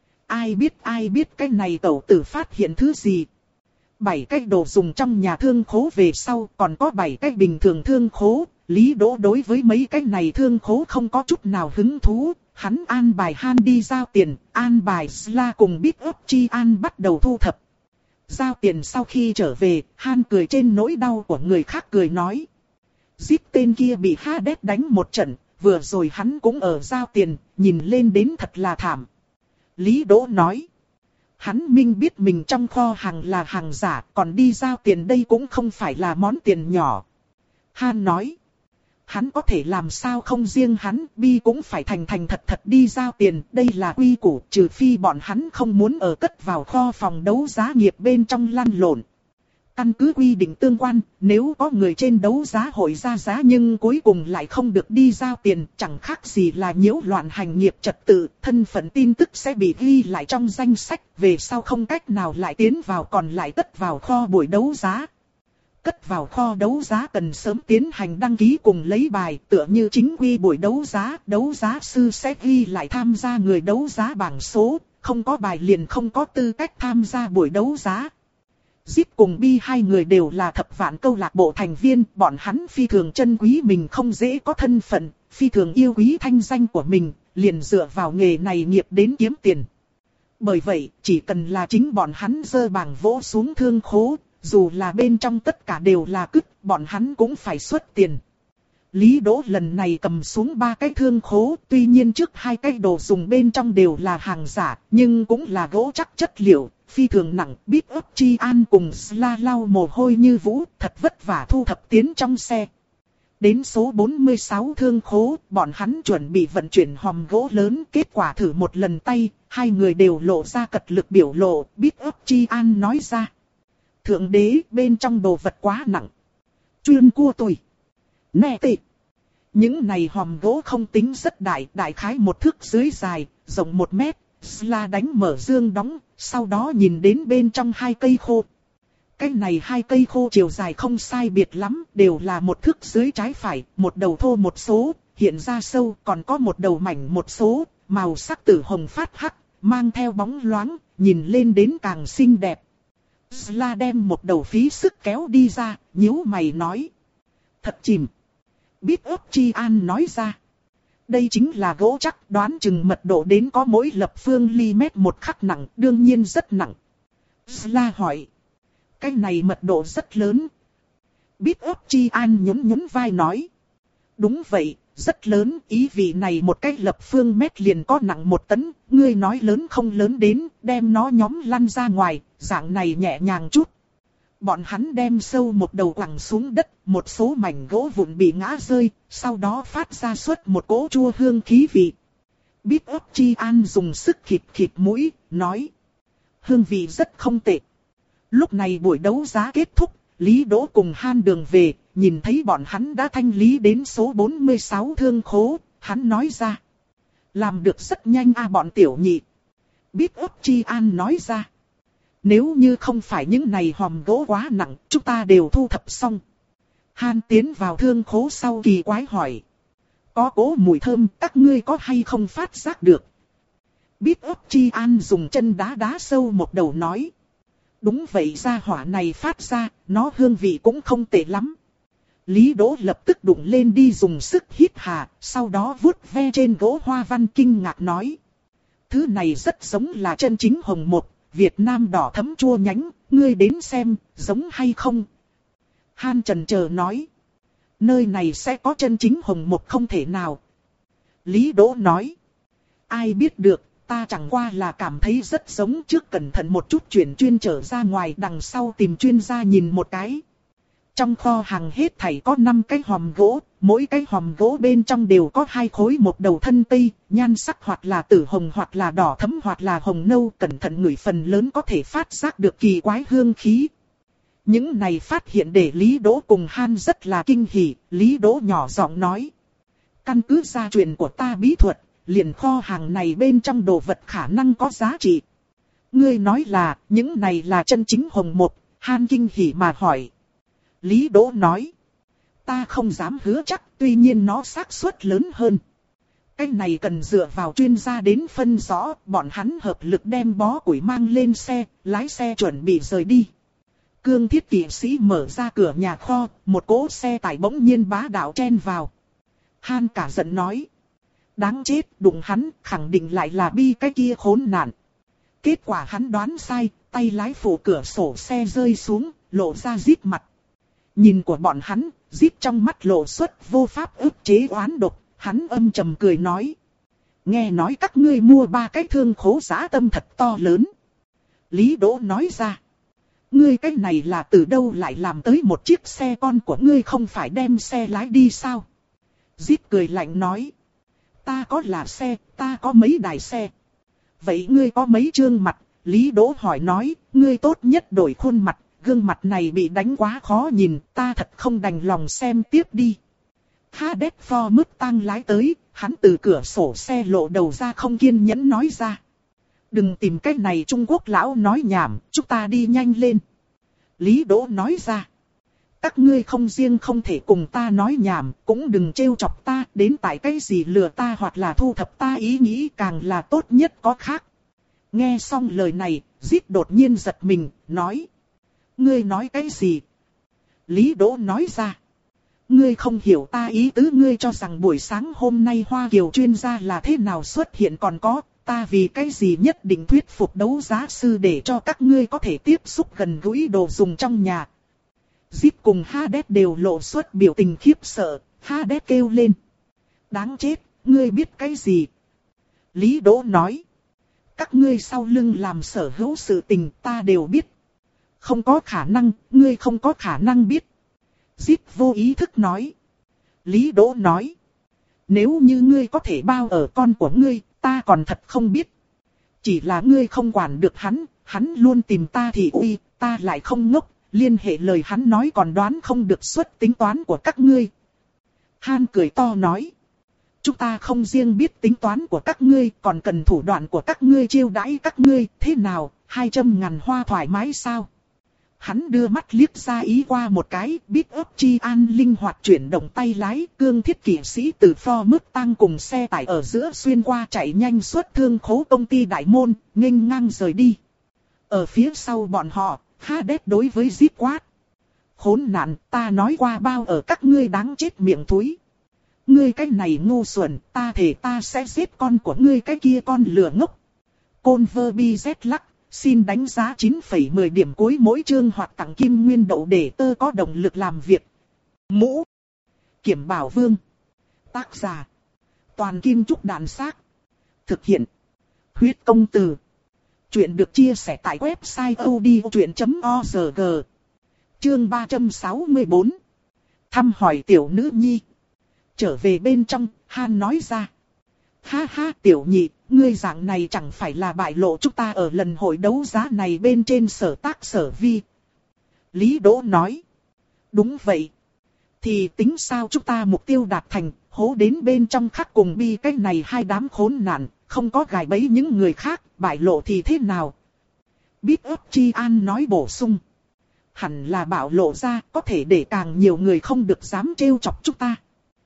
Ai biết ai biết cái này tẩu tử phát hiện thứ gì? Bảy cái đồ dùng trong nhà thương khố về sau còn có bảy cái bình thường thương khố. Lý Đỗ đối với mấy cái này thương khố không có chút nào hứng thú. Hắn an bài Han đi giao tiền, an bài Sla cùng Big Up Chi An bắt đầu thu thập. Giao tiền sau khi trở về, Han cười trên nỗi đau của người khác cười nói. Zip tên kia bị Hades đánh một trận, vừa rồi hắn cũng ở giao tiền, nhìn lên đến thật là thảm. Lý Đỗ nói. Hắn minh biết mình trong kho hàng là hàng giả, còn đi giao tiền đây cũng không phải là món tiền nhỏ. Han nói. Hắn có thể làm sao không riêng hắn, Bi cũng phải thành thành thật thật đi giao tiền, đây là quy củ, trừ phi bọn hắn không muốn ở cất vào kho phòng đấu giá nghiệp bên trong lăn lộn. Căn cứ quy định tương quan, nếu có người trên đấu giá hội ra giá nhưng cuối cùng lại không được đi giao tiền, chẳng khác gì là nhiễu loạn hành nghiệp trật tự, thân phận tin tức sẽ bị ghi lại trong danh sách, về sau không cách nào lại tiến vào còn lại cất vào kho buổi đấu giá. Cất vào kho đấu giá cần sớm tiến hành đăng ký cùng lấy bài, tựa như chính quy buổi đấu giá, đấu giá sư sẽ ghi lại tham gia người đấu giá bảng số, không có bài liền không có tư cách tham gia buổi đấu giá. Zip cùng Bi hai người đều là thập vạn câu lạc bộ thành viên, bọn hắn phi thường trân quý mình không dễ có thân phận, phi thường yêu quý thanh danh của mình, liền dựa vào nghề này nghiệp đến kiếm tiền. Bởi vậy, chỉ cần là chính bọn hắn giơ bảng vỗ xuống thương khố, dù là bên trong tất cả đều là cứt, bọn hắn cũng phải xuất tiền. Lý Đỗ lần này cầm xuống ba cái thương khố, tuy nhiên trước hai cái đồ dùng bên trong đều là hàng giả, nhưng cũng là gỗ chắc chất liệu, phi thường nặng. Big Up Chi An cùng Sla lau mồ hôi như vũ, thật vất vả thu thập tiến trong xe. Đến số bốn mươi sáu thương khố, bọn hắn chuẩn bị vận chuyển hòm gỗ lớn, kết quả thử một lần tay, hai người đều lộ ra cật lực biểu lộ. Big Up Chi An nói ra. Thượng đế, bên trong đồ vật quá nặng. Chuyên cua tùy. Nè tị. Những này hòm gỗ không tính rất đại, đại khái một thước dưới dài, rộng một mét. Sla đánh mở dương đóng, sau đó nhìn đến bên trong hai cây khô. Cái này hai cây khô chiều dài không sai biệt lắm, đều là một thước dưới trái phải, một đầu thô một số, hiện ra sâu, còn có một đầu mảnh một số, màu sắc tử hồng phát hắc, mang theo bóng loáng, nhìn lên đến càng xinh đẹp. Sla đem một đầu phí sức kéo đi ra, nhíu mày nói. Thật chìm. Big Up Chi An nói ra. Đây chính là gỗ chắc, đoán chừng mật độ đến có mỗi lập phương ly mét một khắc nặng, đương nhiên rất nặng. Sla hỏi. Cái này mật độ rất lớn. Biết ấp Chi An nhún nhún vai nói. Đúng vậy, rất lớn, ý vị này một cái lập phương mét liền có nặng một tấn, ngươi nói lớn không lớn đến, đem nó nhóm lăn ra ngoài, dạng này nhẹ nhàng chút. Bọn hắn đem sâu một đầu quẳng xuống đất, một số mảnh gỗ vụn bị ngã rơi, sau đó phát ra suốt một cỗ chua hương khí vị. Biết ấp Chi An dùng sức khịt khịt mũi, nói. Hương vị rất không tệ. Lúc này buổi đấu giá kết thúc, Lý Đỗ cùng Han Đường về, nhìn thấy bọn hắn đã thanh lý đến số bốn mươi sáu thương khố, hắn nói ra. Làm được rất nhanh a bọn tiểu nhị. Biết ấp Chi An nói ra. Nếu như không phải những này hòm gỗ quá nặng, chúng ta đều thu thập xong. Han tiến vào thương khố sau kỳ quái hỏi. Có cỗ mùi thơm, các ngươi có hay không phát giác được? Biết ấp Chi An dùng chân đá đá sâu một đầu nói. Đúng vậy, gia hỏa này phát ra, nó hương vị cũng không tệ lắm. Lý Đỗ lập tức đụng lên đi dùng sức hít hà, sau đó vuốt ve trên gỗ hoa văn kinh ngạc nói. Thứ này rất giống là chân chính hồng một, Việt Nam đỏ thấm chua nhánh, ngươi đến xem, giống hay không? Han chần chờ nói. Nơi này sẽ có chân chính hồng một không thể nào. Lý Đỗ nói. Ai biết được, ta chẳng qua là cảm thấy rất giống, trước cẩn thận một chút chuyển chuyên trở ra ngoài, đằng sau tìm chuyên gia nhìn một cái. Trong kho hàng hết thảy có năm cái hòm gỗ, mỗi cái hòm gỗ bên trong đều có hai khối một đầu thân cây, nhan sắc hoặc là tử hồng hoặc là đỏ thẫm hoặc là hồng nâu, cẩn thận ngửi phần lớn có thể phát giác được kỳ quái hương khí. Những này phát hiện để Lý Đỗ cùng Han rất là kinh hỉ, Lý Đỗ nhỏ giọng nói. Căn cứ gia truyền của ta bí thuật, liền kho hàng này bên trong đồ vật khả năng có giá trị. Ngươi nói là, những này là chân chính hồng một, Han kinh hỉ mà hỏi. Lý Đỗ nói. Ta không dám hứa chắc, tuy nhiên nó xác suất lớn hơn. Cái này cần dựa vào chuyên gia đến phân rõ, bọn hắn hợp lực đem bó củi mang lên xe, lái xe chuẩn bị rời đi. Cương Thiết kỵ sĩ mở ra cửa nhà kho, một cỗ xe tải bỗng nhiên bá đạo chen vào. Han cả giận nói. Đáng chết, đụng hắn, khẳng định lại là Bi cái kia khốn nạn. Kết quả hắn đoán sai, tay lái phủ cửa sổ xe rơi xuống, lộ ra rít mặt. Nhìn của bọn hắn, rít trong mắt lộ xuất vô pháp ức chế oán độc, hắn âm trầm cười nói. Nghe nói các ngươi mua ba cái thương khố giá tâm thật to lớn. Lý Đỗ nói ra. Ngươi cái này là từ đâu lại làm tới một chiếc xe con của ngươi, không phải đem xe lái đi sao? Rít cười lạnh nói. Ta có là xe, ta có mấy đài xe. Vậy ngươi có mấy trương mặt? Lý Đỗ hỏi nói, ngươi tốt nhất đổi khuôn mặt, gương mặt này bị đánh quá khó nhìn, ta thật không đành lòng xem tiếp đi. Hades Ford Mustang lái tới, hắn từ cửa sổ xe lộ đầu ra không kiên nhẫn nói ra. Đừng tìm cái này Trung Quốc lão nói nhảm, chúng ta đi nhanh lên. Lý Đỗ nói ra. Các ngươi không riêng không thể cùng ta nói nhảm, cũng đừng trêu chọc ta, đến tại cái gì lừa ta hoặc là thu thập ta ý nghĩ càng là tốt nhất có khác. Nghe xong lời này, Dít đột nhiên giật mình, nói. Ngươi nói cái gì? Lý Đỗ nói ra. Ngươi không hiểu ta ý tứ, ngươi cho rằng buổi sáng hôm nay Hoa Kiều chuyên gia là thế nào xuất hiện, còn có, ta vì cái gì nhất định thuyết phục đấu giá sư để cho các ngươi có thể tiếp xúc gần gũi đồ dùng trong nhà. Zip cùng Hades đều lộ xuất biểu tình khiếp sợ, Hades kêu lên. Đáng chết, ngươi biết cái gì? Lý Đỗ nói. Các ngươi sau lưng làm sở hữu sự tình ta đều biết. Không có khả năng, ngươi không có khả năng biết. Zip vô ý thức nói. Lý Đỗ nói. Nếu như ngươi có thể bao ở con của ngươi, ta còn thật không biết. Chỉ là ngươi không quản được hắn, hắn luôn tìm ta thì uy, ta lại không ngốc, liên hệ lời hắn nói còn đoán không được suất tính toán của các ngươi. Han cười to nói. Chúng ta không riêng biết tính toán của các ngươi, còn cần thủ đoạn của các ngươi chiêu đãi các ngươi, thế nào, hai trăm ngàn hoa thoải mái sao? Hắn đưa mắt liếc ra ý qua một cái, biết ấp Chi An linh hoạt chuyển động tay lái, Cương Thiết kỵ sĩ từ Ford Mustang cùng xe tải ở giữa xuyên qua chạy nhanh suốt thương khố công ty đại môn, nghênh ngang rời đi. Ở phía sau bọn họ, Hades đối với Zip quát. Khốn nạn, ta nói qua bao ở các ngươi đáng chết miệng thúi. Ngươi cái này ngu xuẩn, ta thề ta sẽ giết con của ngươi cái kia con lừa ngốc. Côn vơ bi dét lắc, xin đánh giá chín phẩy mười điểm cuối mỗi chương hoặc tặng kim nguyên đậu để tơ có động lực làm việc. Mũ Kiểm Bảo Vương. Tác giả Toàn Kim Trúc Đàn Xác. Thực hiện Huyết Công Từ. Chuyện được chia sẻ tại website odchuyện chấm org. Chương ba trăm sáu mươi tư. Thăm hỏi tiểu nữ nhi. Trở về bên trong, Han nói ra. Ha ha tiểu nhị, ngươi dạng này chẳng phải là bại lộ chúng ta ở lần hội đấu giá này bên trên sở tác sở vi. Lý Đỗ nói. Đúng vậy. Thì tính sao chúng ta mục tiêu đạt thành, hố đến bên trong khắc cùng bi cái này hai đám khốn nạn, không có gài bẫy những người khác, bại lộ thì thế nào? Bít ấp Chi An nói bổ sung. Hẳn là bạo lộ ra, có thể để càng nhiều người không được dám trêu chọc chúng ta.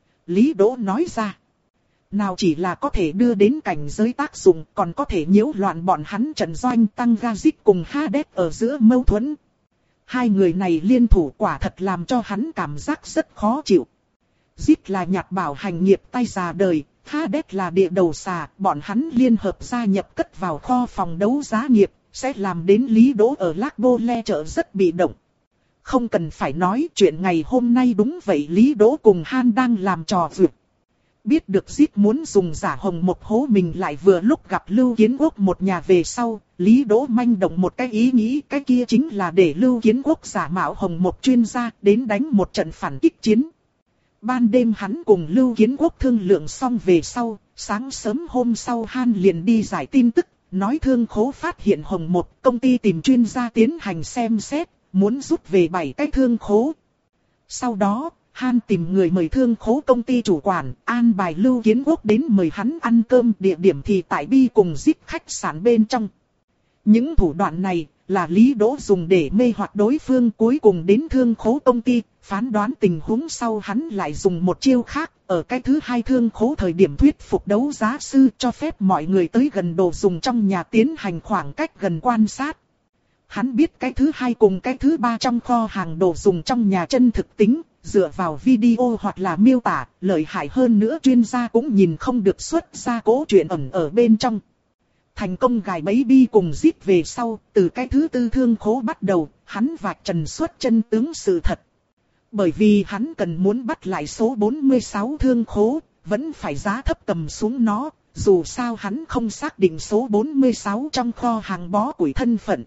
Lý Đỗ nói ra. Nào chỉ là có thể đưa đến cảnh giới tác dụng, còn có thể nhiễu loạn bọn hắn trận doanh tăng Gazik cùng Hades ở giữa mâu thuẫn. Hai người này liên thủ quả thật làm cho hắn cảm giác rất khó chịu. Zit là nhạt bảo hành nghiệp tay già đời, Hades là địa đầu xà, bọn hắn liên hợp gia nhập cất vào kho phòng đấu giá nghiệp, sẽ làm đến Lý Đỗ ở Lạc Bô Le chợ rất bị động. Không cần phải nói chuyện ngày hôm nay đúng vậy, Lý Đỗ cùng Han đang làm trò vượt. Biết được Zit muốn dùng giả hồng một hố mình lại vừa lúc gặp Lưu Kiến Quốc một nhà về sau, Lý Đỗ manh động một cái ý nghĩ, cái kia chính là để Lưu Kiến Quốc giả mạo hồng một chuyên gia đến đánh một trận phản kích chiến. Ban đêm hắn cùng Lưu Kiến Quốc thương lượng xong về sau, sáng sớm hôm sau Han liền đi giải tin tức, nói thương khố phát hiện hồng một công ty tìm chuyên gia tiến hành xem xét, muốn rút về bảy cái thương khố. Sau đó, Han tìm người mời thương khố công ty chủ quản, an bài Lưu Kiến Quốc đến mời hắn ăn cơm, địa điểm thì tại Bi cùng Zip khách sạn bên trong. Những thủ đoạn này là Lý Đỗ dùng để mê hoặc đối phương, cuối cùng đến thương khố công ty, phán đoán tình huống sau hắn lại dùng một chiêu khác, ở cái thứ hai thương khố thời điểm thuyết phục đấu giá sư cho phép mọi người tới gần đồ dùng trong nhà tiến hành khoảng cách gần quan sát. Hắn biết cái thứ hai cùng cái thứ ba trong kho hàng đồ dùng trong nhà chân thực tính, dựa vào video hoặc là miêu tả, lợi hại hơn nữa chuyên gia cũng nhìn không được xuất ra cố chuyện ẩn ở bên trong. Thành công gài bẫy Bi cùng Zip về sau, từ cái thứ tư thương khố bắt đầu, hắn vạch trần xuất chân tướng sự thật. Bởi vì hắn cần muốn bắt lại số bốn mươi sáu thương khố, vẫn phải giá thấp cầm xuống nó, dù sao hắn không xác định số bốn mươi sáu trong kho hàng bó củi thân phận.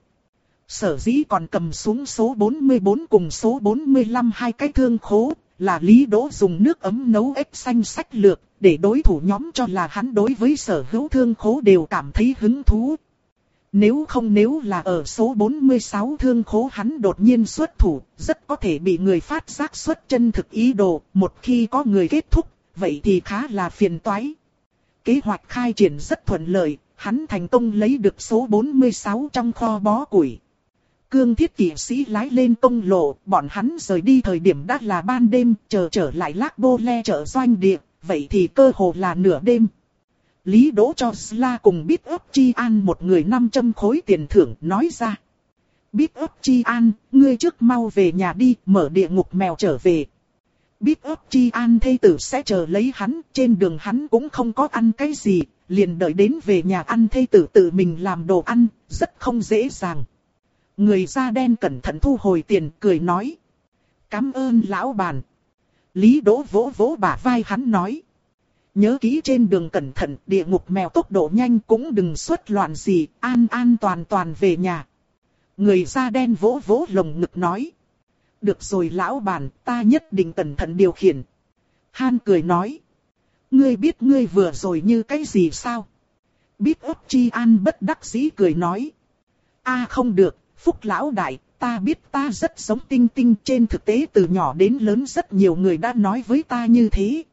Sở dĩ còn cầm xuống số bốn mươi bốn cùng số bốn mươi lăm hai cái thương khố, là Lý Đỗ dùng nước ấm nấu ếch xanh sách lược, để đối thủ nhóm cho là hắn đối với sở hữu thương khố đều cảm thấy hứng thú. Nếu không nếu là ở số bốn mươi sáu thương khố hắn đột nhiên xuất thủ, rất có thể bị người phát giác xuất chân thực ý đồ, một khi có người kết thúc, vậy thì khá là phiền toái. Kế hoạch khai triển rất thuận lợi, hắn thành công lấy được số bốn mươi sáu trong kho bó củi. Cương thiết kỵ sĩ lái lên công lộ, bọn hắn rời đi thời điểm đã là ban đêm, chờ trở lại Lạc Bô Le chợ doanh địa, vậy thì cơ hồ là nửa đêm. Lý Đỗ cho Sla cùng Bít ấp Chi An một người năm trăm khối tiền thưởng, nói ra. Bít ấp Chi An, ngươi trước mau về nhà đi, mở địa ngục mèo trở về. Bít ấp Chi An thê tử sẽ chờ lấy hắn, trên đường hắn cũng không có ăn cái gì, liền đợi đến về nhà ăn, thê tử tự mình làm đồ ăn, rất không dễ dàng. Người da đen cẩn thận thu hồi tiền, cười nói. Cảm ơn lão bản. Lý Đỗ vỗ vỗ bả vai hắn nói. Nhớ kỹ trên đường cẩn thận, địa ngục mèo tốc độ nhanh cũng đừng xuất loạn gì, an an toàn toàn về nhà. Người da đen vỗ vỗ lồng ngực nói. Được rồi lão bản, ta nhất định cẩn thận điều khiển. Han cười nói. Ngươi biết ngươi vừa rồi như cái gì sao? Bít ấp Chi An bất đắc dĩ cười nói. A không được, Phúc lão đại, ta biết ta rất giống Tinh Tinh, trên thực tế từ nhỏ đến lớn rất nhiều người đã nói với ta như thế.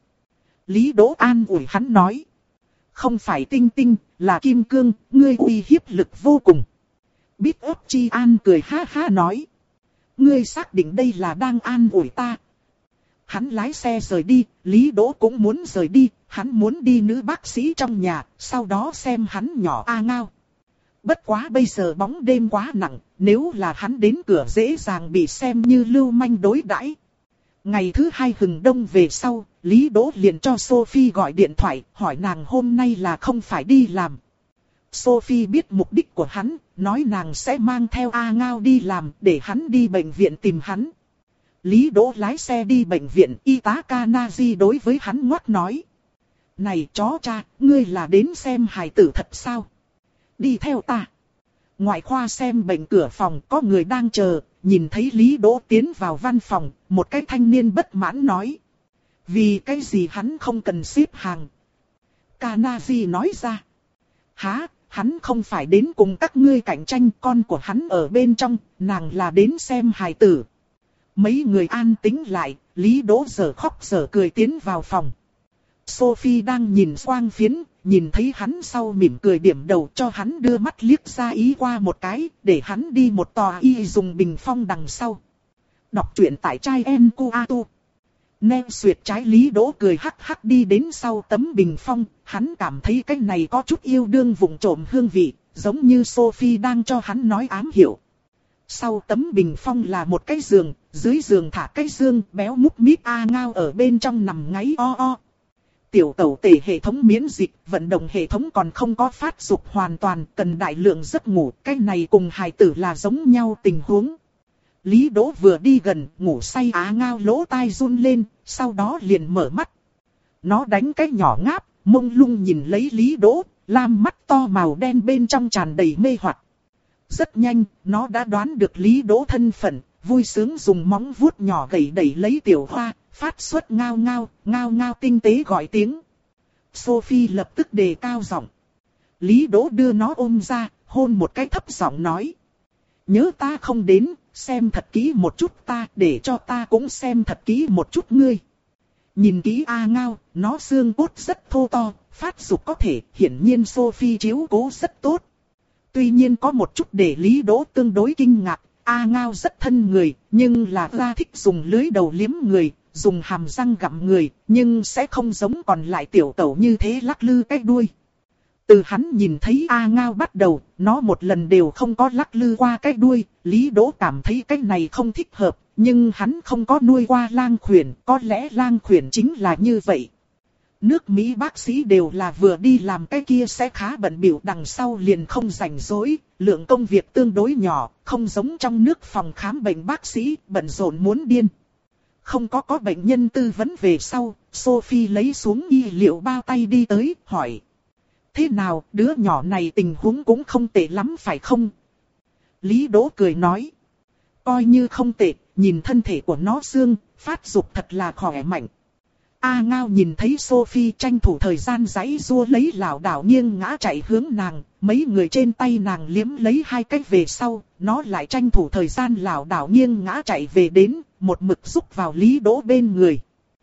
Lý Đỗ an ủi hắn nói. Không phải Tinh Tinh, là Kim Cương, ngươi uy hiếp lực vô cùng. Bít ấp Chi An cười ha ha nói. Ngươi xác định đây là đang an ủi ta. Hắn lái xe rời đi, Lý Đỗ cũng muốn rời đi, hắn muốn đi nữ bác sĩ trong nhà, sau đó xem hắn nhỏ A Ngao. Bất quá bây giờ bóng đêm quá nặng, nếu là hắn đến cửa dễ dàng bị xem như lưu manh đối đãi. Ngày thứ hai hừng đông về sau, Lý Đỗ liền cho Sophie gọi điện thoại, hỏi nàng hôm nay là không phải đi làm. Sophie biết mục đích của hắn, nói nàng sẽ mang theo A Ngao đi làm, để hắn đi bệnh viện tìm hắn. Lý Đỗ lái xe đi bệnh viện, y tá Kanaji đối với hắn ngoắc nói. Này chó cha, ngươi là đến xem hài tử thật sao? Đi theo ta. Ngoại khoa xem bệnh cửa phòng có người đang chờ, nhìn thấy Lý Đỗ tiến vào văn phòng, một cái thanh niên bất mãn nói. Vì cái gì hắn không cần xếp hàng? Kanaji nói ra. Hả, hắn không phải đến cùng các ngươi cạnh tranh, con của hắn ở bên trong, nàng là đến xem hài tử. Mấy người an tĩnh lại, Lý Đỗ giờ khóc giờ cười tiến vào phòng. Sophie đang nhìn xoang phiến, nhìn thấy hắn sau mỉm cười điểm đầu cho hắn đưa mắt liếc ra ý qua một cái, để hắn đi một tòa y dùng bình phong đằng sau. Đọc truyện tại trai em cu a tu. Nên xuyệt trái Lý Đỗ cười hắc hắc đi đến sau tấm bình phong, hắn cảm thấy cái này có chút yêu đương vụng trộm hương vị, giống như Sophie đang cho hắn nói ám hiệu. Sau tấm bình phong là một cái giường, dưới giường thả cái giường béo múc mít A Ngao ở bên trong nằm ngáy o o. Tiểu tẩu tể hệ thống miễn dịch, vận động hệ thống còn không có phát dục hoàn toàn, cần đại lượng giấc ngủ, cái này cùng hài tử là giống nhau tình huống. Lý Đỗ vừa đi gần, ngủ say Á Ngao lỗ tai run lên, sau đó liền mở mắt. Nó đánh cái nhỏ ngáp, mông lung nhìn lấy Lý Đỗ, lam mắt to màu đen bên trong tràn đầy mê hoặc. Rất nhanh, nó đã đoán được Lý Đỗ thân phận, vui sướng dùng móng vuốt nhỏ gẩy đẩy lấy tiểu hoa, phát xuất ngao ngao, ngao ngao tinh tế gọi tiếng. Sophie lập tức đề cao giọng. Lý Đỗ đưa nó ôm ra, hôn một cái thấp giọng nói. Nhớ ta không đến, xem thật kỹ một chút ta, để cho ta cũng xem thật kỹ một chút ngươi. Nhìn kỹ A Ngao, nó xương cốt rất thô to, phát dục có thể, hiển nhiên Sophie chiếu cố rất tốt. Tuy nhiên có một chút để Lý Đỗ tương đối kinh ngạc, A Ngao rất thân người, nhưng là ra thích dùng lưới đầu liếm người, dùng hàm răng gặm người, nhưng sẽ không giống còn lại tiểu tẩu như thế lắc lư cái đuôi. Từ hắn nhìn thấy A Ngao bắt đầu, nó một lần đều không có lắc lư qua cái đuôi, Lý Đỗ cảm thấy cái này không thích hợp, nhưng hắn không có nuôi qua lang khuyển, có lẽ lang khuyển chính là như vậy. Nước Mỹ bác sĩ đều là vừa đi làm cái kia sẽ khá bận bịu, đằng sau liền không rảnh rỗi, lượng công việc tương đối nhỏ, không giống trong nước phòng khám bệnh bác sĩ, bận rộn muốn điên. Không có có bệnh nhân tư vấn về sau, Sophie lấy xuống y liệu bao tay đi tới, hỏi. Thế nào, đứa nhỏ này tình huống cũng không tệ lắm phải không? Lý Đỗ cười nói. Coi như không tệ, nhìn thân thể của nó xương, phát dục thật là khỏe mạnh. A Ngao nhìn thấy Sophie tranh thủ thời gian giãy giụa lấy lảo đảo nghiêng ngã chạy hướng nàng, mấy người trên tay nàng liếm lấy hai cái về sau, nó lại tranh thủ thời gian lảo đảo nghiêng ngã chạy về đến, một mực rúc vào Lý Đỗ bên người.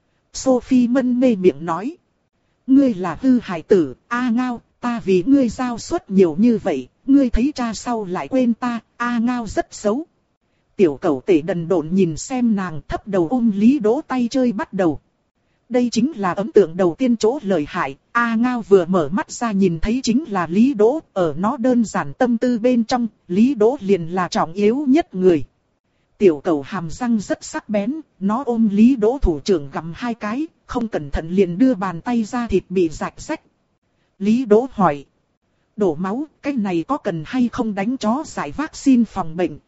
Sophie mân mê miệng nói. Ngươi là hư hài tử, A Ngao, ta vì ngươi giao suất nhiều như vậy, ngươi thấy cha sau lại quên ta, A Ngao rất xấu. Tiểu cẩu tể đần độn nhìn xem nàng thấp đầu ôm Lý Đỗ tay chơi bắt đầu. Đây chính là ấn tượng đầu tiên chỗ lợi hại, A Ngao vừa mở mắt ra nhìn thấy chính là Lý Đỗ, ở nó đơn giản tâm tư bên trong, Lý Đỗ liền là trọng yếu nhất người. Tiểu cẩu hàm răng rất sắc bén, nó ôm Lý Đỗ thủ trưởng gặm hai cái, không cẩn thận liền đưa bàn tay ra thịt bị rạch rách. Lý Đỗ hỏi. Đổ máu, cái này có cần hay không đánh chó giải vaccine phòng bệnh?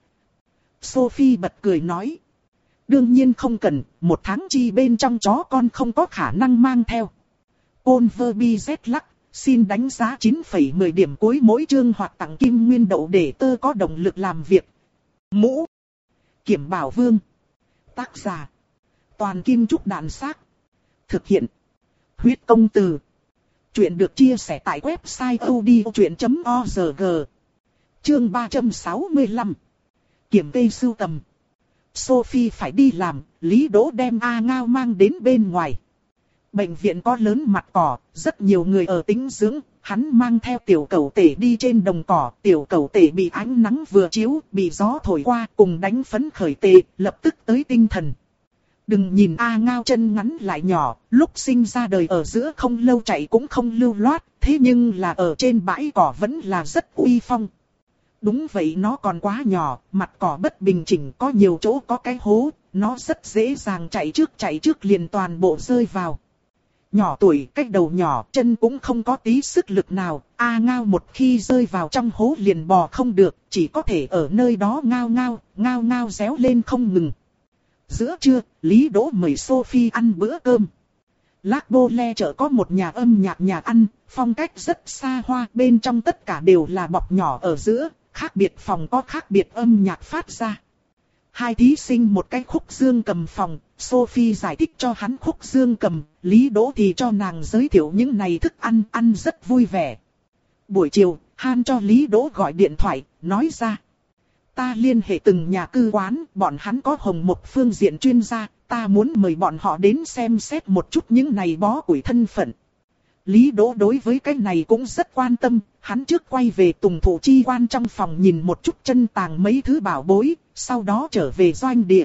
Sophie bật cười nói. Đương nhiên không cần, một tháng chi bên trong chó con không có khả năng mang theo. Côn vơ bi z lắc, xin đánh giá chín phẩy mười điểm cuối mỗi chương hoặc tặng kim nguyên đậu để tơ có động lực làm việc. Mũ. Kiểm Bảo Vương. Tác giả. Toàn Kim Trúc Đạn Xác. Thực hiện. Huyết Công Từ. Chuyện được chia sẻ tại website odchuyện chấm org. Chương ba trăm sáu mươi lăm. Kiểm kê sưu tầm. Sophie phải đi làm, Lý Đỗ đem A Ngao mang đến bên ngoài. Bệnh viện có lớn mặt cỏ, rất nhiều người ở tĩnh dưỡng, hắn mang theo tiểu cẩu tể đi trên đồng cỏ, tiểu cẩu tể bị ánh nắng vừa chiếu, bị gió thổi qua, cùng đánh phấn khởi tề, lập tức tới tinh thần. Đừng nhìn A Ngao chân ngắn lại nhỏ, lúc sinh ra đời ở giữa không lâu chạy cũng không lưu loát, thế nhưng là ở trên bãi cỏ vẫn là rất uy phong. Đúng vậy, nó còn quá nhỏ, mặt cỏ bất bình chỉnh, có nhiều chỗ có cái hố, nó rất dễ dàng chạy trước chạy trước liền toàn bộ rơi vào. Nhỏ tuổi, cách đầu nhỏ, chân cũng không có tí sức lực nào, A Ngao một khi rơi vào trong hố liền bò không được, chỉ có thể ở nơi đó ngao ngao, ngao ngao réo lên không ngừng. Giữa trưa, Lý Đỗ mời Sophie ăn bữa cơm. Lac Bô Le chợ có một nhà âm nhạc nhà ăn, phong cách rất xa hoa, bên trong tất cả đều là bọc nhỏ ở giữa, khác biệt phòng có khác biệt âm nhạc phát ra. Hai thí sinh một cái khúc dương cầm phòng, Sophie giải thích cho hắn khúc dương cầm, Lý Đỗ thì cho nàng giới thiệu những này thức ăn, ăn rất vui vẻ. Buổi chiều, Han cho Lý Đỗ gọi điện thoại, nói ra. Ta liên hệ từng nhà cư quán, bọn hắn có hồng một phương diện chuyên gia, ta muốn mời bọn họ đến xem xét một chút những này bó củi thân phận. Lý Đỗ đối với cái này cũng rất quan tâm, hắn trước quay về Tùng Thụ Chi Quan trong phòng nhìn một chút chân tàng mấy thứ bảo bối, sau đó trở về doanh địa.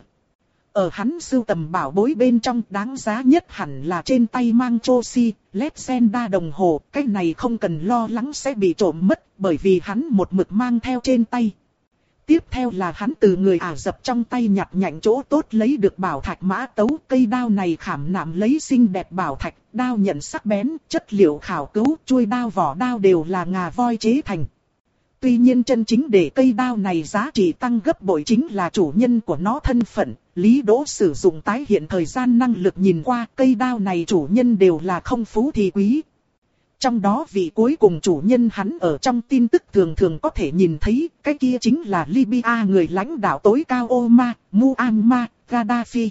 Ở hắn sưu tầm bảo bối bên trong đáng giá nhất hẳn là trên tay mang Josie, Legenda đồng hồ, cái này không cần lo lắng sẽ bị trộm mất, bởi vì hắn một mực mang theo trên tay. Tiếp theo là hắn từ người Ả Rập trong tay nhặt nhạnh chỗ tốt lấy được bảo thạch mã tấu, cây đao này khảm nạm lấy xinh đẹp bảo thạch, đao nhận sắc bén, chất liệu khảo cứu, chuôi đao vỏ đao đều là ngà voi chế thành. Tuy nhiên chân chính để cây đao này giá trị tăng gấp bội chính là chủ nhân của nó thân phận. Lý Đỗ sử dụng tái hiện thời gian năng lực nhìn qua cây đao này chủ nhân đều là không phú thì quý. Trong đó vị cuối cùng chủ nhân hắn ở trong tin tức thường thường có thể nhìn thấy, cái kia chính là Libya người lãnh đạo tối cao Omar Muammar Gaddafi.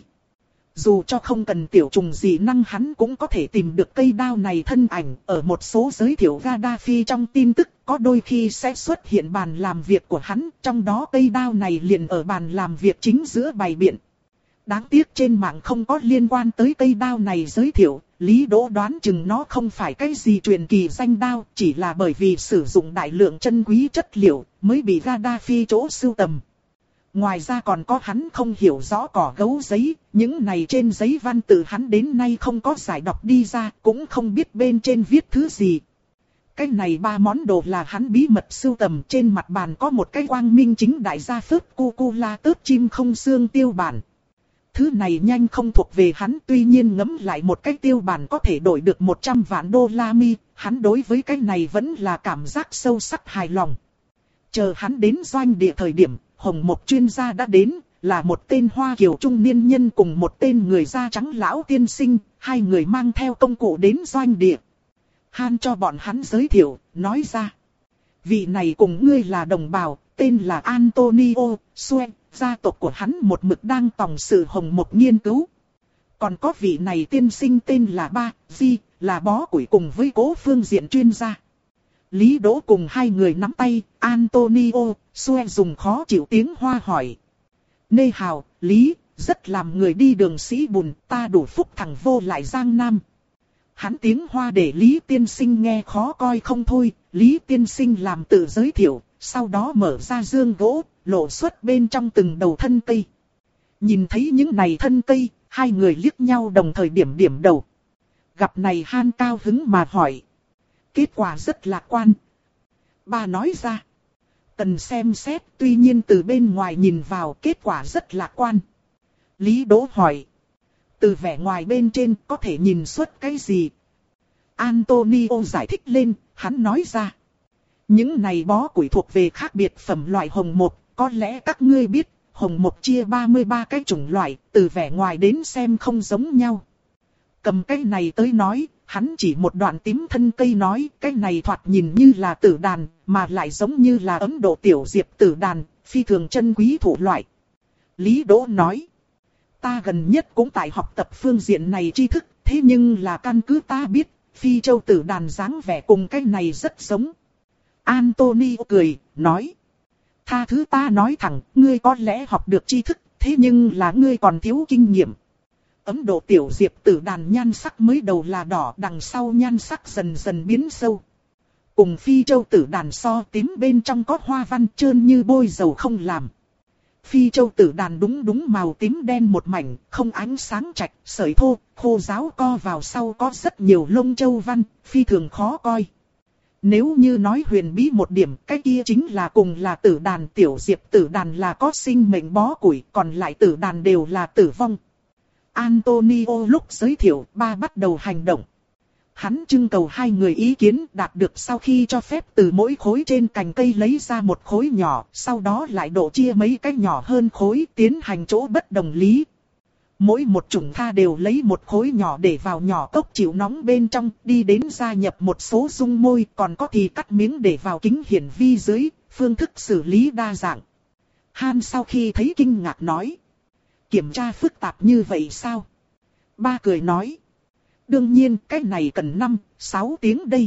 Dù cho không cần tiểu trùng dị năng hắn cũng có thể tìm được cây đao này thân ảnh, ở một số giới thiệu Gaddafi trong tin tức, có đôi khi sẽ xuất hiện bàn làm việc của hắn, trong đó cây đao này liền ở bàn làm việc chính giữa bày biện. Đáng tiếc trên mạng không có liên quan tới cây đao này giới thiệu, Lý Đỗ đoán chừng nó không phải cái gì truyền kỳ danh đao, chỉ là bởi vì sử dụng đại lượng chân quý chất liệu mới bị Gaddafi chỗ sưu tầm. Ngoài ra còn có hắn không hiểu rõ cỏ gấu giấy, những này trên giấy văn tự hắn đến nay không có giải đọc đi ra, cũng không biết bên trên viết thứ gì. Cái này ba món đồ là hắn bí mật sưu tầm, trên mặt bàn có một cái quang minh chính đại gia phớt cu cu la tớp chim không xương tiêu bản. Thứ này nhanh không thuộc về hắn, tuy nhiên ngẫm lại một cái tiêu bản có thể đổi được một trăm vạn đô la mi, hắn đối với cái này vẫn là cảm giác sâu sắc hài lòng. Chờ hắn đến doanh địa thời điểm, Hồng Mộc chuyên gia đã đến, là một tên Hoa Kiều trung niên nhân cùng một tên người da trắng lão tiên sinh, hai người mang theo công cụ đến doanh địa. Han cho bọn hắn giới thiệu, nói ra. Vị này cùng ngươi là đồng bào, tên là Antonio Sue, gia tộc của hắn một mực đang tòng sự Hồng Mộc nghiên cứu. Còn có vị này tiên sinh tên là Ba Di, là bó củi cùng với cố phương diện chuyên gia. Lý Đỗ cùng hai người nắm tay, Antonio Sue dùng khó chịu tiếng Hoa hỏi. Nê hào, Lý, rất làm người đi đường sĩ bùn, ta đủ phúc thẳng vô lại Giang Nam. Hắn tiếng Hoa để Lý tiên sinh nghe khó coi không thôi, Lý tiên sinh làm tự giới thiệu, sau đó mở ra dương gỗ, lộ xuất bên trong từng đầu thân cây. Nhìn thấy những này thân cây, hai người liếc nhau đồng thời điểm điểm đầu. Gặp này Han cao hứng mà hỏi. Kết quả rất lạc quan. Bà nói ra. Cần xem xét, tuy nhiên từ bên ngoài nhìn vào kết quả rất lạc quan. Lý Đỗ hỏi. Từ vẻ ngoài bên trên có thể nhìn xuất cái gì? Antonio giải thích lên, hắn nói ra. Những này bó củi thuộc về khác biệt phẩm loại hồng mộc, có lẽ các ngươi biết, hồng mộc chia ba mươi ba cái chủng loại, từ vẻ ngoài đến xem không giống nhau. Cầm cái này tới nói, hắn chỉ một đoạn tím thân cây nói, cái này thoạt nhìn như là tử đàn, mà lại giống như là Ấn Độ tiểu diệp tử đàn, phi thường chân quý thủ loại. Lý Đỗ nói, ta gần nhất cũng tại học tập phương diện này tri thức, thế nhưng là căn cứ ta biết, phi châu tử đàn dáng vẻ cùng cái này rất giống. Antonio cười, nói, tha thứ ta nói thẳng, ngươi có lẽ học được tri thức, thế nhưng là ngươi còn thiếu kinh nghiệm. Ấn Độ tiểu diệp tử đàn nhan sắc mới đầu là đỏ, đằng sau nhan sắc dần dần biến sâu. Cùng phi châu tử đàn so, tím bên trong có hoa văn trơn như bôi dầu không làm. Phi châu tử đàn đúng đúng màu tím đen một mảnh, không ánh sáng trạch, sợi thô, khô ráo co vào sau có rất nhiều lông châu văn, phi thường khó coi. Nếu như nói huyền bí một điểm, cái kia chính là cùng là tử đàn. Tiểu Diệp tử đàn là có sinh mệnh bó củi, còn lại tử đàn đều là tử vong. Antonio lúc giới thiệu, ba bắt đầu hành động. Hắn trưng cầu hai người ý kiến, đạt được sau khi cho phép từ mỗi khối trên cành cây lấy ra một khối nhỏ, sau đó lại độ chia mấy cái nhỏ hơn khối, tiến hành chỗ bất đồng lý. Mỗi một chủng tha đều lấy một khối nhỏ để vào nhỏ cốc chịu nóng bên trong, đi đến gia nhập một số dung môi, còn có thì cắt miếng để vào kính hiển vi dưới, phương thức xử lý đa dạng. Han sau khi thấy kinh ngạc nói. Kiểm tra phức tạp như vậy sao? Ba cười nói. Đương nhiên cái này cần năm, sáu tiếng đây.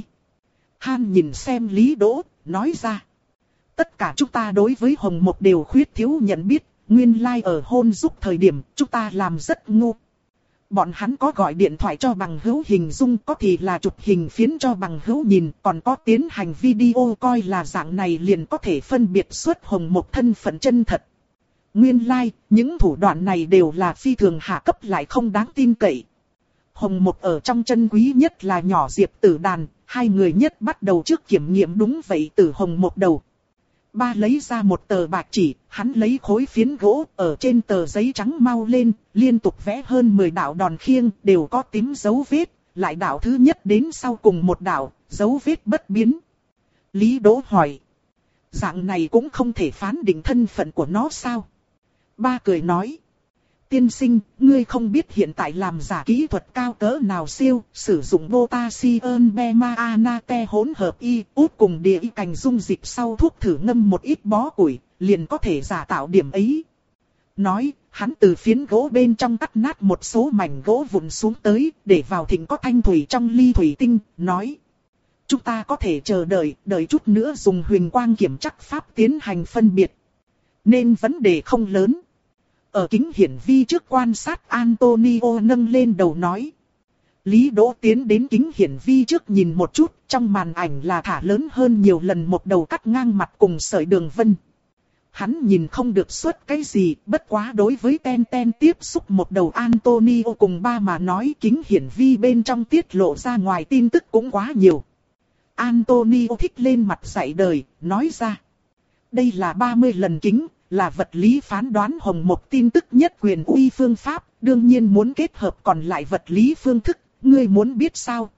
Han nhìn xem Lý Đỗ, nói ra. Tất cả chúng ta đối với Hồng Mộc đều khuyết thiếu nhận biết. Nguyên lai like ở hôn giúp thời điểm chúng ta làm rất ngu. Bọn hắn có gọi điện thoại cho bằng hữu hình dung, có thì là chụp hình phiến cho bằng hữu nhìn, còn có tiến hành video coi là dạng này liền có thể phân biệt xuất Hồng Mộc thân phận chân thật. Nguyên lai, like, những thủ đoạn này đều là phi thường hạ cấp lại không đáng tin cậy. Hồng Mộc ở trong chân quý nhất là nhỏ Diệp tử đàn, hai người nhất bắt đầu trước kiểm nghiệm đúng vậy từ Hồng Mộc đầu. Ba lấy ra một tờ bạc chỉ, hắn lấy khối phiến gỗ ở trên tờ giấy trắng mau lên, liên tục vẽ hơn mười đạo đòn khiêng, đều có tím dấu vết, lại đạo thứ nhất đến sau cùng một đạo, dấu vết bất biến. Lý Đỗ hỏi, dạng này cũng không thể phán định thân phận của nó sao? Ba cười nói, tiên sinh, ngươi không biết hiện tại làm giả kỹ thuật cao cỡ nào siêu, sử dụng potassium permanganate hỗn hợp y, út cùng địa y cành dung dịch sau thuốc thử ngâm một ít bó củi, liền có thể giả tạo điểm ấy. Nói, hắn từ phiến gỗ bên trong cắt nát một số mảnh gỗ vụn xuống tới, để vào thỉnh có thanh thủy trong ly thủy tinh, nói. Chúng ta có thể chờ đợi, đợi chút nữa dùng huyền quang kiểm trắc pháp tiến hành phân biệt. Nên vấn đề không lớn. Ở kính hiển vi trước quan sát Antonio nâng lên đầu nói. Lý Đỗ tiến đến kính hiển vi trước nhìn một chút, trong màn ảnh là thả lớn hơn nhiều lần một đầu cắt ngang mặt cùng sợi đường vân. Hắn nhìn không được xuất cái gì, bất quá đối với ten ten tiếp xúc một đầu Antonio cùng ba mà nói kính hiển vi bên trong tiết lộ ra ngoài tin tức cũng quá nhiều. Antonio thích lên mặt dạy đời, nói ra. Đây là ba mươi lần kính. Là vật lý phán đoán Hồng Mộc tin tức nhất quyền uy phương pháp, đương nhiên muốn kết hợp còn lại vật lý phương thức, ngươi muốn biết sao?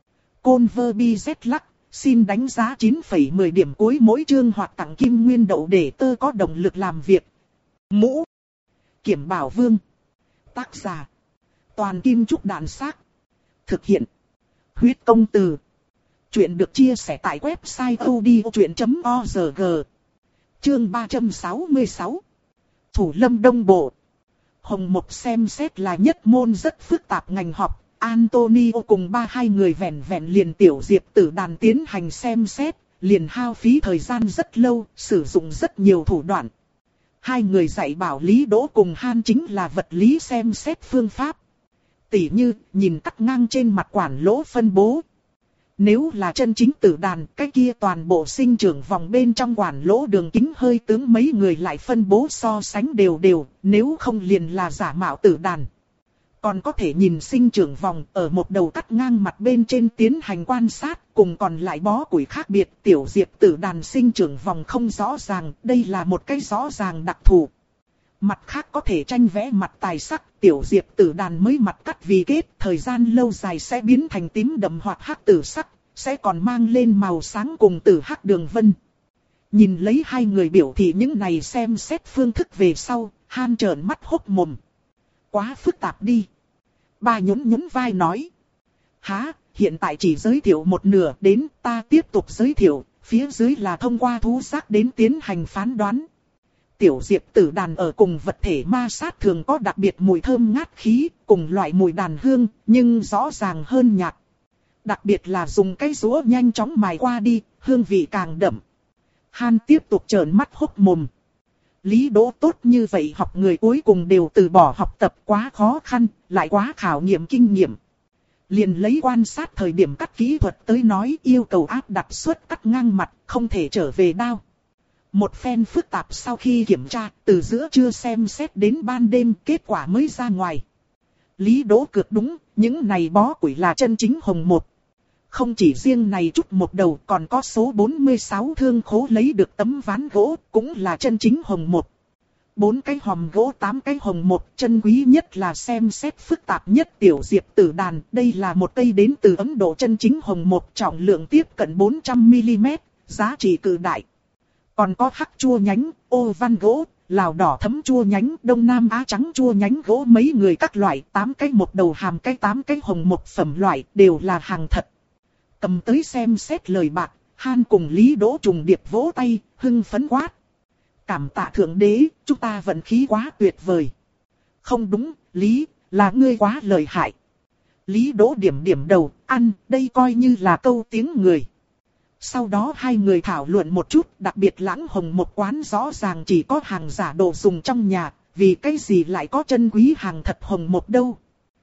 Converbz lắc, xin đánh giá chín phẩy mười điểm cuối mỗi chương hoặc tặng kim nguyên đậu để tơ có động lực làm việc. Mũ Kiểm Bảo Vương. Tác giả Toàn Kim Trúc Đạn Xác. Thực hiện Huyết Công Từ. Chuyện được chia sẻ tại website audiochuyện chấm org. Chương ba trăm sáu mươi sáu. Thủ Lâm Đông Bộ. Hồng Mộc xem xét là nhất môn rất phức tạp ngành học. Antonio cùng ba hai người vẹn vẹn liền tiểu Diệp tử đàn tiến hành xem xét, liền hao phí thời gian rất lâu, sử dụng rất nhiều thủ đoạn. Hai người dạy bảo Lý Đỗ cùng Han chính là vật lý xem xét phương pháp. Tỉ như, nhìn cắt ngang trên mặt quản lỗ phân bố. Nếu là chân chính tử đàn, cái kia toàn bộ sinh trưởng vòng bên trong quản lỗ đường kính hơi tướng mấy người lại phân bố so sánh đều đều, nếu không liền là giả mạo tử đàn. Còn có thể nhìn sinh trưởng vòng ở một đầu cắt ngang mặt bên trên tiến hành quan sát, cùng còn lại bó củi khác biệt, tiểu Diệp tử đàn sinh trưởng vòng không rõ ràng, đây là một cái rõ ràng đặc thù. Mặt khác có thể tranh vẽ mặt tài sắc, tiểu Diệp tử đàn mới mặt cắt vì kết, thời gian lâu dài sẽ biến thành tím đậm hoặc hắc tử sắc, sẽ còn mang lên màu sáng cùng tử hắc đường vân. Nhìn lấy hai người biểu thị những này xem xét phương thức về sau, Han trợn mắt hốt mồm. Quá phức tạp đi. Ba nhún nhún vai nói. Hả, hiện tại chỉ giới thiệu một nửa, đến ta tiếp tục giới thiệu, phía dưới là thông qua thú giác đến tiến hành phán đoán. Tiểu Diệp tử đàn ở cùng vật thể ma sát thường có đặc biệt mùi thơm ngát khí, cùng loại mùi đàn hương, nhưng rõ ràng hơn nhạt. Đặc biệt là dùng cái rũa nhanh chóng mài qua đi, hương vị càng đậm. Han tiếp tục trợn mắt hốt mồm. Lý Đỗ tốt như vậy học người cuối cùng đều từ bỏ học tập, quá khó khăn, lại quá khảo nghiệm kinh nghiệm. Liền lấy quan sát thời điểm cắt kỹ thuật tới nói yêu cầu áp đặt suất cắt ngang mặt, không thể trở về đao. Một phen phức tạp sau khi kiểm tra, từ giữa trưa xem xét đến ban đêm kết quả mới ra ngoài. Lý Đỗ cược đúng, những này bó củi là chân chính Hồng Mộc. không chỉ riêng này chút một đầu còn có số bốn mươi sáu thương khố lấy được tấm ván gỗ, cũng là chân chính hồng một. Bốn cái hòm gỗ, tám cái hồng một, chân quý nhất là xem xét phức tạp nhất tiểu diệp tử đàn. Đây là một cây đến từ Ấn Độ chân chính hồng một, trọng lượng tiếp cận bốn trăm mi-li-mét, giá trị cự đại. Còn có hắc chua nhánh, ô văn gỗ, lào đỏ thấm chua nhánh, đông nam á trắng chua nhánh gỗ, mấy người các loại, tám cái một đầu hàm cái tám cái hồng một phẩm loại, đều là hàng thật. Cầm tới xem xét lời bạc, Han cùng Lý Đỗ trùng điệp vỗ tay, hưng phấn quát. Cảm tạ thượng đế, chúng ta vận khí quá tuyệt vời. Không đúng, Lý, là ngươi quá lợi hại. Lý Đỗ điểm điểm đầu, ăn, đây coi như là câu tiếng người. Sau đó hai người thảo luận một chút, đặc biệt Lãng Hồng một quán rõ ràng chỉ có hàng giả đồ dùng trong nhà, vì cái gì lại có chân quý hàng thật hồng một đâu.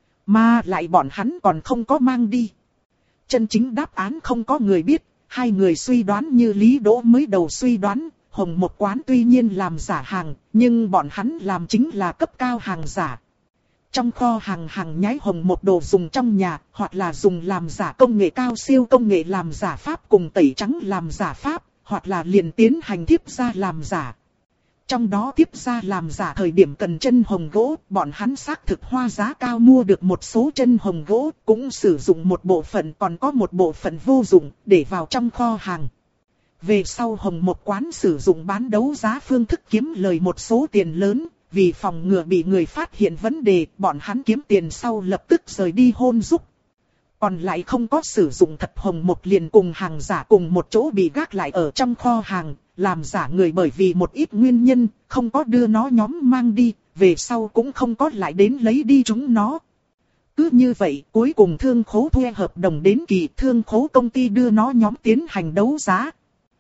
Mà lại bọn hắn còn không có mang đi. Chân chính đáp án không có người biết, hai người suy đoán như Lý Đỗ mới đầu suy đoán, hồng một quán tuy nhiên làm giả hàng, nhưng bọn hắn làm chính là cấp cao hàng giả. Trong kho hàng hàng nhái hồng một đồ dùng trong nhà, hoặc là dùng làm giả công nghệ cao siêu công nghệ làm giả pháp cùng tẩy trắng làm giả pháp, hoặc là liền tiến hành thiếp ra làm giả. Trong đó tiếp ra làm giả thời điểm cần chân hồng gỗ, bọn hắn xác thực hoa giá cao mua được một số chân hồng gỗ, cũng sử dụng một bộ phận còn có một bộ phận vô dụng, để vào trong kho hàng. Về sau hồng một quán sử dụng bán đấu giá phương thức kiếm lời một số tiền lớn, vì phòng ngừa bị người phát hiện vấn đề, bọn hắn kiếm tiền sau lập tức rời đi hôn giúp. Còn lại không có sử dụng thật hồng một liền cùng hàng giả cùng một chỗ bị gác lại ở trong kho hàng. Làm giả người bởi vì một ít nguyên nhân, không có đưa nó nhóm mang đi, về sau cũng không có lại đến lấy đi chúng nó. Cứ như vậy, cuối cùng thương khố thuê hợp đồng đến kỳ, thương khố công ty đưa nó nhóm tiến hành đấu giá.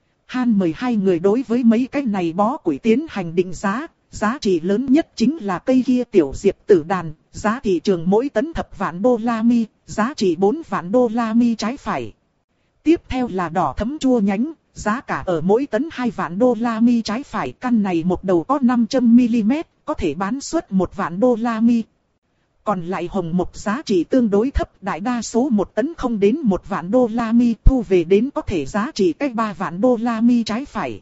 Han mời hai người đối với mấy cái này bó củi tiến hành định giá, giá trị lớn nhất chính là cây kia tiểu diệp tử đàn, giá thị trường mỗi tấn thập vạn đô la mi, giá trị bốn vạn đô la mi trái phải. Tiếp theo là đỏ thấm chua nhánh. Giá cả ở mỗi tấn hai vạn đô la mi trái phải, căn này một đầu có năm trăm mi-li-mét, có thể bán suất một vạn đô la mi. Còn lại hồng một giá trị tương đối thấp, đại đa số một tấn không đến một vạn đô la mi, thu về đến có thể giá trị cách ba vạn đô la mi trái phải.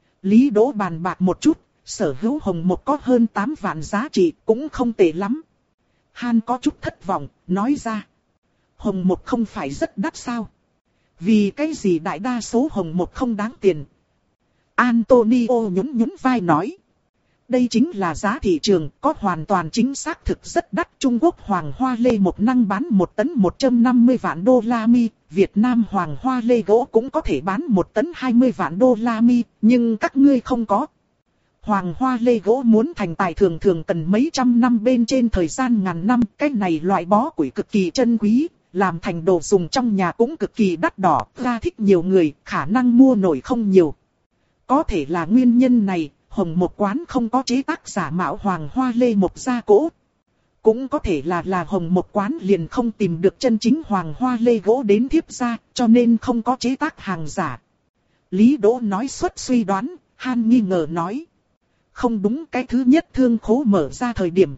Lý Đỗ bàn bạc một chút, sở hữu hồng một có hơn tám vạn giá trị, cũng không tệ lắm. Han có chút thất vọng, nói ra. Hồng một không phải rất đắt sao? Vì cái gì đại đa số hồng một không đáng tiền? Antonio nhún nhún vai nói. Đây chính là giá thị trường, có hoàn toàn chính xác thực rất đắt. Trung Quốc hoàng hoa lê một năng bán một tấn một trăm năm mươi vạn đô la mi. Việt Nam hoàng hoa lê gỗ cũng có thể bán một tấn hai mươi vạn đô la mi, nhưng các ngươi không có. Hoàng hoa lê gỗ muốn thành tài thường thường cần mấy trăm năm bên trên thời gian ngàn năm. Cái này loại bó củi cực kỳ chân quý. Làm thành đồ dùng trong nhà cũng cực kỳ đắt đỏ, ra thích nhiều người, khả năng mua nổi không nhiều. Có thể là nguyên nhân này, hồng một quán không có chế tác giả mạo hoàng hoa lê một gia cỗ. Cũng có thể là là hồng một quán liền không tìm được chân chính hoàng hoa lê gỗ đến thiếp ra, cho nên không có chế tác hàng giả. Lý Đỗ nói xuất suy đoán, Han nghi ngờ nói. Không đúng, cái thứ nhất thương khố mở ra thời điểm.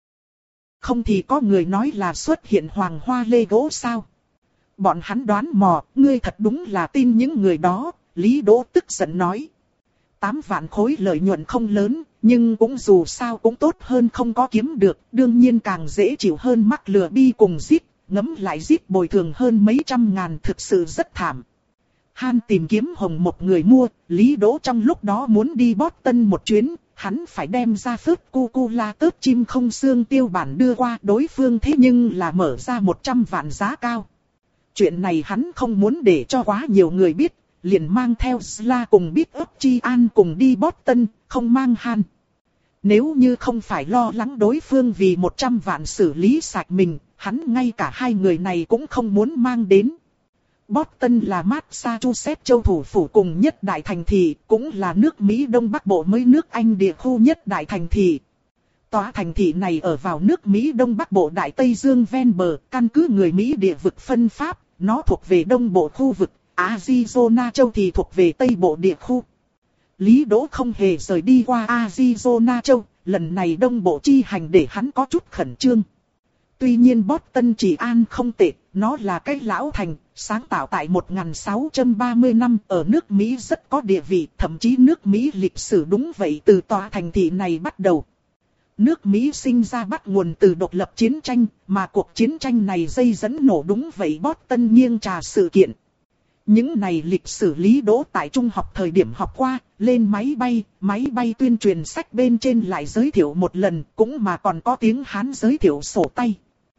Không thì có người nói là xuất hiện hoàng hoa lê gỗ sao? Bọn hắn đoán mò, ngươi thật đúng là tin những người đó, Lý Đỗ tức giận nói. Tám vạn khối lợi nhuận không lớn, nhưng cũng dù sao cũng tốt hơn không có kiếm được, đương nhiên càng dễ chịu hơn mắc lừa bi cùng zip, ngấm lại zip bồi thường hơn mấy trăm ngàn thực sự rất thảm. Han tìm kiếm hồng một người mua, Lý Đỗ trong lúc đó muốn đi Boston một chuyến. Hắn phải đem ra phớt cu cu la tớt chim không xương tiêu bản đưa qua đối phương, thế nhưng là mở ra một trăm vạn giá cao. Chuyện này hắn không muốn để cho quá nhiều người biết, liền mang theo Sla cùng Big Up Chi An cùng đi Boston, không mang Han. Nếu như không phải lo lắng đối phương vì một trăm vạn xử lý sạch mình, hắn ngay cả hai người này cũng không muốn mang đến. Boston là Massachusetts châu thủ phủ cùng nhất đại thành thị, cũng là nước Mỹ Đông Bắc Bộ mới nước Anh địa khu nhất đại thành thị. Tòa thành thị này ở vào nước Mỹ Đông Bắc Bộ Đại Tây Dương ven bờ, căn cứ người Mỹ địa vực phân pháp, nó thuộc về Đông Bộ khu vực, Arizona châu thì thuộc về Tây Bộ địa khu. Lý Đỗ không hề rời đi qua Arizona châu, lần này Đông Bộ chi hành để hắn có chút khẩn trương. Tuy nhiên Boston trị an không tệ, nó là cái lão thành, sáng tạo tại một nghìn sáu trăm ba mươi năm, ở nước Mỹ rất có địa vị, thậm chí nước Mỹ lịch sử đúng vậy từ tòa thành thị này bắt đầu. Nước Mỹ sinh ra bắt nguồn từ độc lập chiến tranh, mà cuộc chiến tranh này dây dẫn nổ đúng vậy Boston nghiêng trà sự kiện. Những này lịch sử Lý Đỗ tại trung học thời điểm học qua, lên máy bay, máy bay tuyên truyền sách bên trên lại giới thiệu một lần, cũng mà còn có tiếng Hán giới thiệu sổ tay.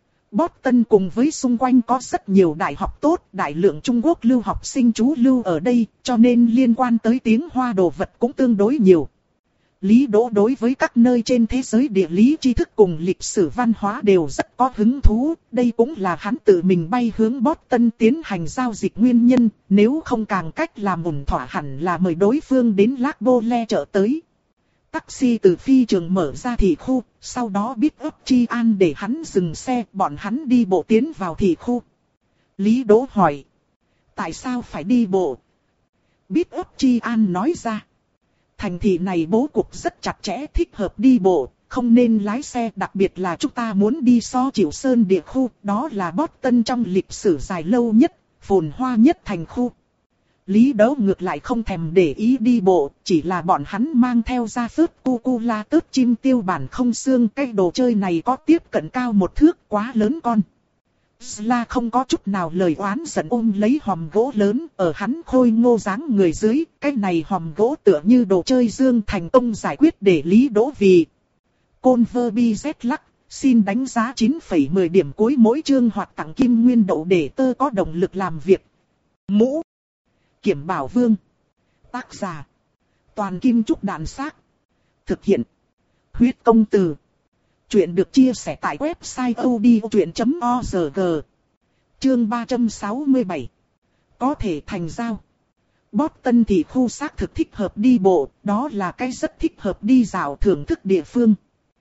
Boston cùng với xung quanh có rất nhiều đại học tốt, đại lượng Trung Quốc lưu học sinh trú lưu ở đây, cho nên liên quan tới tiếng Hoa đồ vật cũng tương đối nhiều. Lý Đỗ đối với các nơi trên thế giới địa lý tri thức cùng lịch sử văn hóa đều rất có hứng thú, đây cũng là hắn tự mình bay hướng Boston tiến hành giao dịch nguyên nhân, nếu không càng cách làm ổn thỏa hẳn là mời đối phương đến Lac Bole chợ tới. Taxi từ phi trường mở ra thị khu, sau đó biết ấp Chi An để hắn dừng xe, bọn hắn đi bộ tiến vào thị khu. Lý Đỗ hỏi, tại sao phải đi bộ? Biết ấp Chi An nói ra, thành thị này bố cục rất chặt chẽ, thích hợp đi bộ, không nên lái xe, đặc biệt là chúng ta muốn đi So Chịu Sơn địa khu, đó là Boston trong lịch sử dài lâu nhất, phồn hoa nhất thành khu. Lý Đỗ ngược lại không thèm để ý đi bộ, chỉ là bọn hắn mang theo ra phớt cu cu la tớt chim tiêu bản không xương, cái đồ chơi này có tiếp cận cao một thước, quá lớn con. Sla không có chút nào lời oán giận ôm lấy hòm gỗ lớn, ở hắn khôi ngô dáng người dưới, cái này hòm gỗ tựa như đồ chơi dương thành công giải quyết để Lý Đỗ vì. Conver bi Z lắc, xin đánh giá chín phẩy mười điểm cuối mỗi chương hoặc tặng kim nguyên đậu để tơ có động lực làm việc. Mũ Kiểm Bảo Vương. Tác giả Toàn Kim Trúc Đàn Xác. Thực hiện Huyết Công Từ. Chuyện được chia sẻ tại website odchuyện chấm org. Chương ba trăm sáu mươi bảy. Có thể thành giao. Boston thì khu xác thực thích hợp đi bộ, đó là cái rất thích hợp đi dạo thưởng thức địa phương.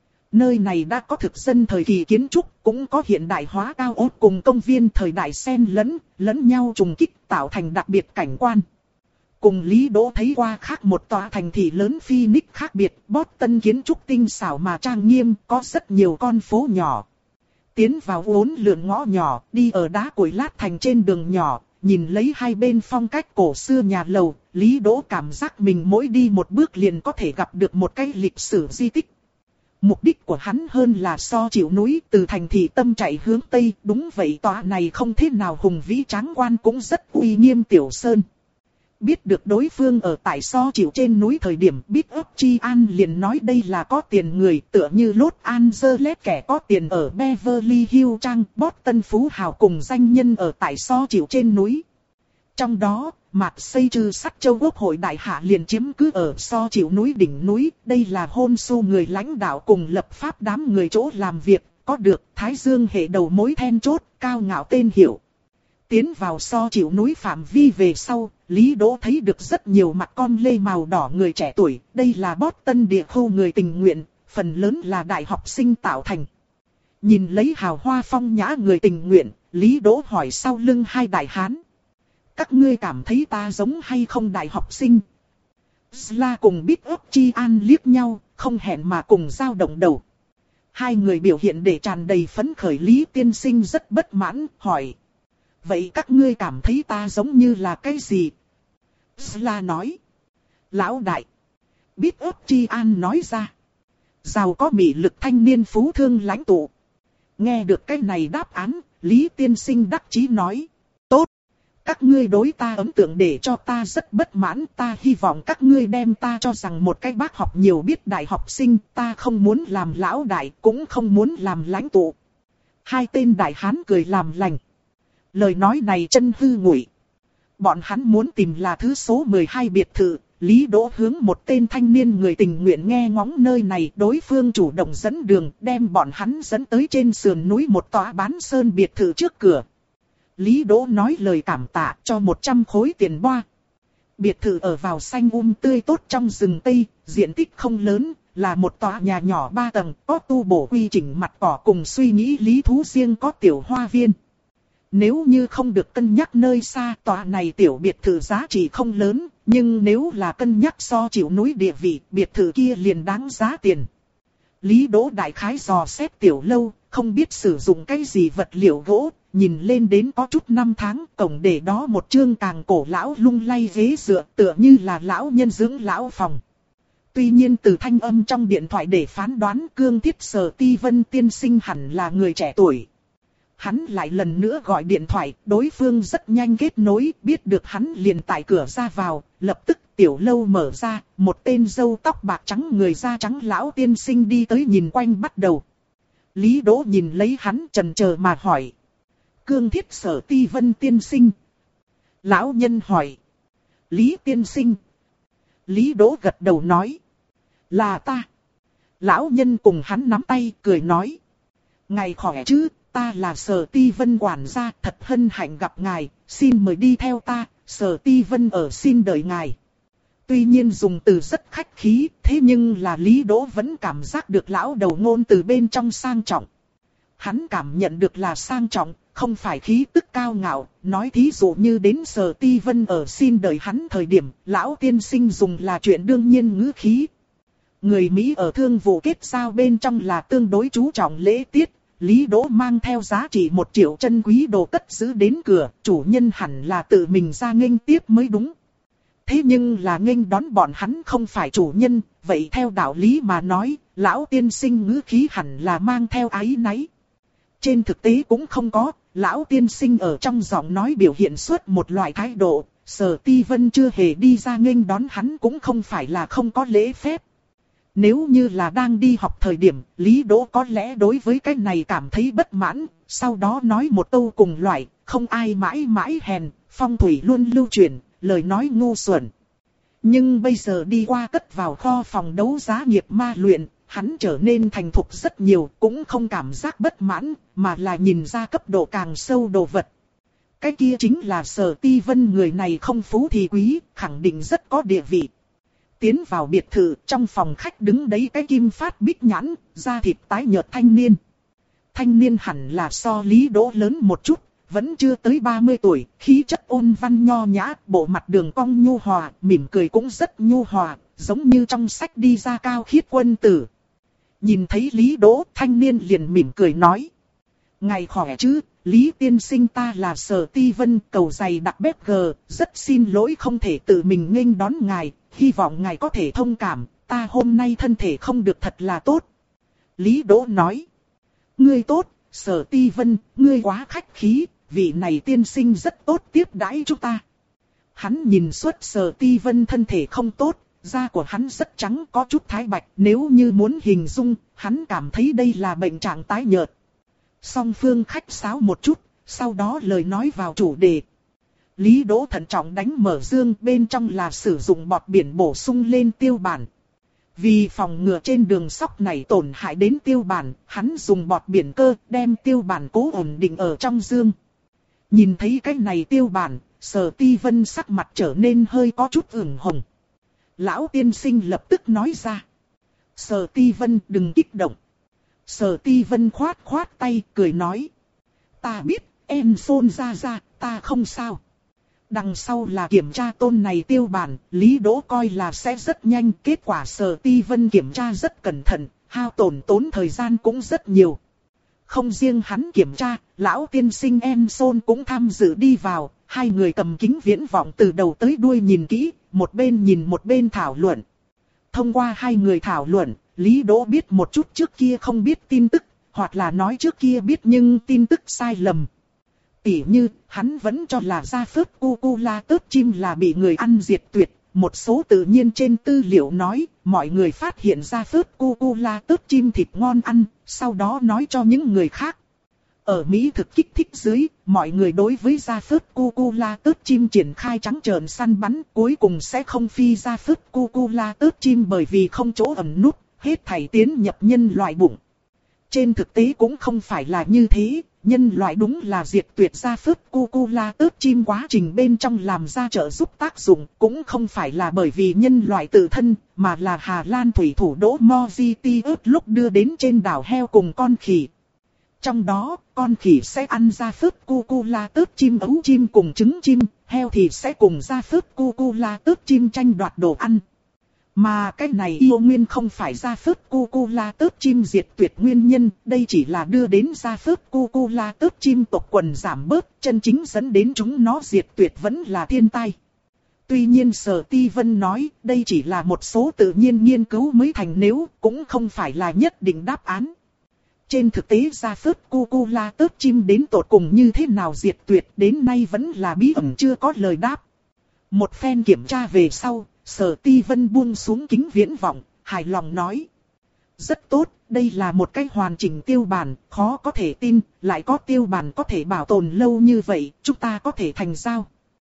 Nơi này đã có thực dân thời kỳ kiến trúc, cũng có hiện đại hóa cao ốt cùng công viên thời đại xen lẫn, lẫn nhau trùng kích tạo thành đặc biệt cảnh quan. Cùng Lý Đỗ thấy qua khác một tòa thành thị lớn Phoenix khác biệt, Boston kiến trúc tinh xảo mà trang nghiêm, có rất nhiều con phố nhỏ. Tiến vào uốn lượn ngõ nhỏ, đi ở đá cuội lát thành trên đường nhỏ, nhìn lấy hai bên phong cách cổ xưa nhà lầu, Lý Đỗ cảm giác mình mỗi đi một bước liền có thể gặp được một cái lịch sử di tích. Mục đích của hắn hơn là So Chịu núi, từ thành thị tâm chạy hướng tây, đúng vậy tòa này không thế nào hùng vĩ tráng quan cũng rất uy nghiêm tiểu sơn. Biết được đối phương ở tại So Chịu trên núi thời điểm, biết ấp Chi An liền nói đây là có tiền người, tựa như Los Angeles kẻ có tiền ở Beverly Hills trang, Boston phú hào cùng danh nhân ở tại So Chịu trên núi. Trong đó, Mạc xây trừ sắt châu quốc hội đại hạ liền chiếm cứ ở So Chịu núi đỉnh núi, đây là hôn su người lãnh đạo cùng lập pháp đám người chỗ làm việc, có được Thái Dương hệ đầu mối then chốt, cao ngạo tên hiệu. Tiến vào So Chịu núi phạm vi về sau, Lý Đỗ thấy được rất nhiều mặt con lê màu đỏ người trẻ tuổi, đây là Boston địa khu người tình nguyện, phần lớn là đại học sinh tạo thành. Nhìn lấy hào hoa phong nhã người tình nguyện, Lý Đỗ hỏi sau lưng hai đại hán. Các ngươi cảm thấy ta giống hay không đại học sinh? Sla cùng Big ấp Chi An liếc nhau, không hẹn mà cùng dao động đầu. Hai người biểu hiện để tràn đầy phấn khởi. Lý tiên sinh rất bất mãn, hỏi. Vậy các ngươi cảm thấy ta giống như là cái gì? Sla nói. Lão đại. Big ấp Chi An nói ra. Giàu có mị lực thanh niên phú thương lãnh tụ. Nghe được cái này đáp án, Lý tiên sinh đắc chí nói. Tốt. Các ngươi đối ta ấn tượng để cho ta rất bất mãn, ta hy vọng các ngươi đem ta cho rằng một cái bác học nhiều biết đại học sinh, ta không muốn làm lão đại, cũng không muốn làm lãnh tụ. Hai tên đại hán cười làm lành. Lời nói này chân hư ngụy. Bọn hắn muốn tìm là thứ số mười hai biệt thự, Lý Đỗ hướng một tên thanh niên người tình nguyện nghe ngóng nơi này, đối phương chủ động dẫn đường, đem bọn hắn dẫn tới trên sườn núi một tòa bán sơn biệt thự trước cửa. Lý Đỗ nói lời cảm tạ cho một trăm khối tiền boa. Biệt thự ở vào xanh um tươi tốt trong rừng Tây, diện tích không lớn, là một tòa nhà nhỏ ba tầng, có tu bổ quy trình mặt cỏ cùng suy nghĩ lý thú riêng có tiểu hoa viên. Nếu như không được cân nhắc nơi xa, tòa này tiểu biệt thự giá trị không lớn, nhưng nếu là cân nhắc So Chịu núi địa vị, biệt thự kia liền đáng giá tiền. Lý Đỗ đại khái dò xét tiểu lâu, không biết sử dụng cái gì vật liệu gỗ, nhìn lên đến có chút năm tháng, cổng để đó một chương càng cổ lão lung lay ghế dựa, tựa như là lão nhân dưỡng lão phòng. Tuy nhiên từ thanh âm trong điện thoại để phán đoán Cương Thiết Sở Ti Vân tiên sinh hẳn là người trẻ tuổi. Hắn lại lần nữa gọi điện thoại, đối phương rất nhanh kết nối, biết được hắn liền tại cửa ra vào, lập tức tiểu lâu mở ra, một tên râu tóc bạc trắng người da trắng lão tiên sinh đi tới nhìn quanh bắt đầu. Lý Đỗ nhìn lấy hắn chần chờ mà hỏi. Cương Thiết Sở Ti Vân tiên sinh. Lão nhân hỏi. Lý tiên sinh. Lý Đỗ gật đầu nói. Là ta. Lão nhân cùng hắn nắm tay cười nói. Ngài khỏe chứ, ta là Sở Ti Vân quản gia, thật hân hạnh gặp ngài, xin mời đi theo ta, Sở Ti Vân ở xin đợi ngài. Tuy nhiên dùng từ rất khách khí, thế nhưng là Lý Đỗ vẫn cảm giác được lão đầu ngôn từ bên trong sang trọng. Hắn cảm nhận được là sang trọng, không phải khí tức cao ngạo, nói thí dụ như đến Sở Ti Vân ở xin đợi hắn thời điểm, lão tiên sinh dùng là chuyện đương nhiên ngữ khí. Người Mỹ ở thương vụ kết giao bên trong là tương đối chú trọng lễ tiết, Lý Đỗ mang theo giá trị một triệu chân quý đồ cất giữ đến cửa, chủ nhân hẳn là tự mình ra nghênh tiếp mới đúng. Thế nhưng là nghênh đón bọn hắn không phải chủ nhân, vậy theo đạo lý mà nói, lão tiên sinh ngữ khí hẳn là mang theo áy náy. Trên thực tế cũng không có, lão tiên sinh ở trong giọng nói biểu hiện xuất một loại thái độ, Sở Ti Vân chưa hề đi ra nghênh đón hắn cũng không phải là không có lễ phép. Nếu như là đang đi học thời điểm, Lý Đỗ có lẽ đối với cái này cảm thấy bất mãn, sau đó nói một câu cùng loại, không ai mãi mãi hèn, phong thủy luôn lưu truyền, lời nói ngu xuẩn. Nhưng bây giờ đi qua cất vào kho phòng đấu giá nghiệp ma luyện, hắn trở nên thành thục rất nhiều, cũng không cảm giác bất mãn, mà là nhìn ra cấp độ càng sâu đồ vật. Cái kia chính là Sở Ti Vân, người này không phú thì quý, khẳng định rất có địa vị. Tiến vào biệt thự, trong phòng khách đứng đấy cái kim phát bích nhãn, da thịt tái nhợt thanh niên. Thanh niên hẳn là so Lý Đỗ lớn một chút, vẫn chưa tới ba mươi tuổi, khí chất ôn văn nho nhã, bộ mặt đường cong nhu hòa, mỉm cười cũng rất nhu hòa, giống như trong sách đi ra cao khiết quân tử. Nhìn thấy Lý Đỗ, thanh niên liền mỉm cười nói. Ngài khỏe chứ, Lý tiên sinh, ta là Sở Ti Vân, cầu giày đặc bếp gờ, rất xin lỗi không thể tự mình nghênh đón ngài, hy vọng ngài có thể thông cảm, ta hôm nay thân thể không được thật là tốt. Lý Đỗ nói. Ngươi tốt, Sở Ti Vân, ngươi quá khách khí, vị này tiên sinh rất tốt tiếp đãi chúng ta. Hắn nhìn xuất Sở Ti Vân thân thể không tốt, da của hắn rất trắng có chút thái bạch, nếu như muốn hình dung, hắn cảm thấy đây là bệnh trạng tái nhợt. Song phương khách sáo một chút, sau đó lời nói vào chủ đề. Lý Đỗ thận trọng đánh mở dương, bên trong là sử dụng bọt biển bổ sung lên tiêu bản. Vì phòng ngừa trên đường sóc này tổn hại đến tiêu bản, hắn dùng bọt biển cơ đem tiêu bản cố ổn định ở trong dương. Nhìn thấy cái này tiêu bản, Sở Ti Vân sắc mặt trở nên hơi có chút ửng hồng. Lão tiên sinh lập tức nói ra. Sở Ti Vân đừng kích động. Sở Ti Vân khoát khoát tay cười nói. Ta biết, em xôn ra ra, ta không sao. Đằng sau là kiểm tra tôn này tiêu bản, Lý Đỗ coi là sẽ rất nhanh, kết quả Sở Ti Vân kiểm tra rất cẩn thận, hao tổn tốn thời gian cũng rất nhiều. Không riêng hắn kiểm tra, lão tiên sinh em xôn cũng tham dự đi vào, hai người cầm kính viễn vọng từ đầu tới đuôi nhìn kỹ, một bên nhìn một bên thảo luận. Thông qua hai người thảo luận, Lý Đỗ biết một chút trước kia không biết tin tức, hoặc là nói trước kia biết nhưng tin tức sai lầm. Tỉ như, hắn vẫn cho là gia phớt cu cu la tớp chim là bị người ăn diệt tuyệt. Một số tự nhiên trên tư liệu nói, mọi người phát hiện gia phớt cu cu la tớp chim thịt ngon ăn, sau đó nói cho những người khác. Ở Mỹ thực kích thích dưới, mọi người đối với gia phớt cu cu la tớp chim triển khai trắng trợn săn bắn, cuối cùng sẽ không phi gia phớt cu cu la tớp chim bởi vì không chỗ ẩn nút, hết thảy tiến nhập nhân loại bụng. Trên thực tế cũng không phải là như thế, nhân loại đúng là diệt tuyệt gia phớt cu cu la tớp chim quá trình bên trong làm ra trợ giúp tác dụng, cũng không phải là bởi vì nhân loại tự thân, mà là Hà Lan thủy thủ đỗ Mojitius lúc đưa đến trên đảo heo cùng con khỉ. Trong đó, con khỉ sẽ ăn gia phớt cu cu la tớp chim ấu chim cùng trứng chim, heo thì sẽ cùng gia phớt cu cu la tớp chim tranh đoạt đồ ăn. Mà cái này yêu nguyên không phải ra phớt cu cu la tớp chim diệt tuyệt nguyên nhân, đây chỉ là đưa đến ra phớt cu cu la tớp chim tộc quần giảm bớt, chân chính dẫn đến chúng nó diệt tuyệt vẫn là thiên tai. Tuy nhiên Sở Ti Vân nói, đây chỉ là một số tự nhiên nghiên cứu mới thành, nếu cũng không phải là nhất định đáp án. Trên thực tế ra phớt cu cu la tớp chim đến tột cùng như thế nào diệt tuyệt đến nay vẫn là bí ẩn chưa có lời đáp. Một phen kiểm tra về sau, Sở Ti Vân buông xuống kính viễn vọng, hài lòng nói. Rất tốt, đây là một cái hoàn chỉnh tiêu bản, khó có thể tin, lại có tiêu bản có thể bảo tồn lâu như vậy, chúng ta có thể thành giao.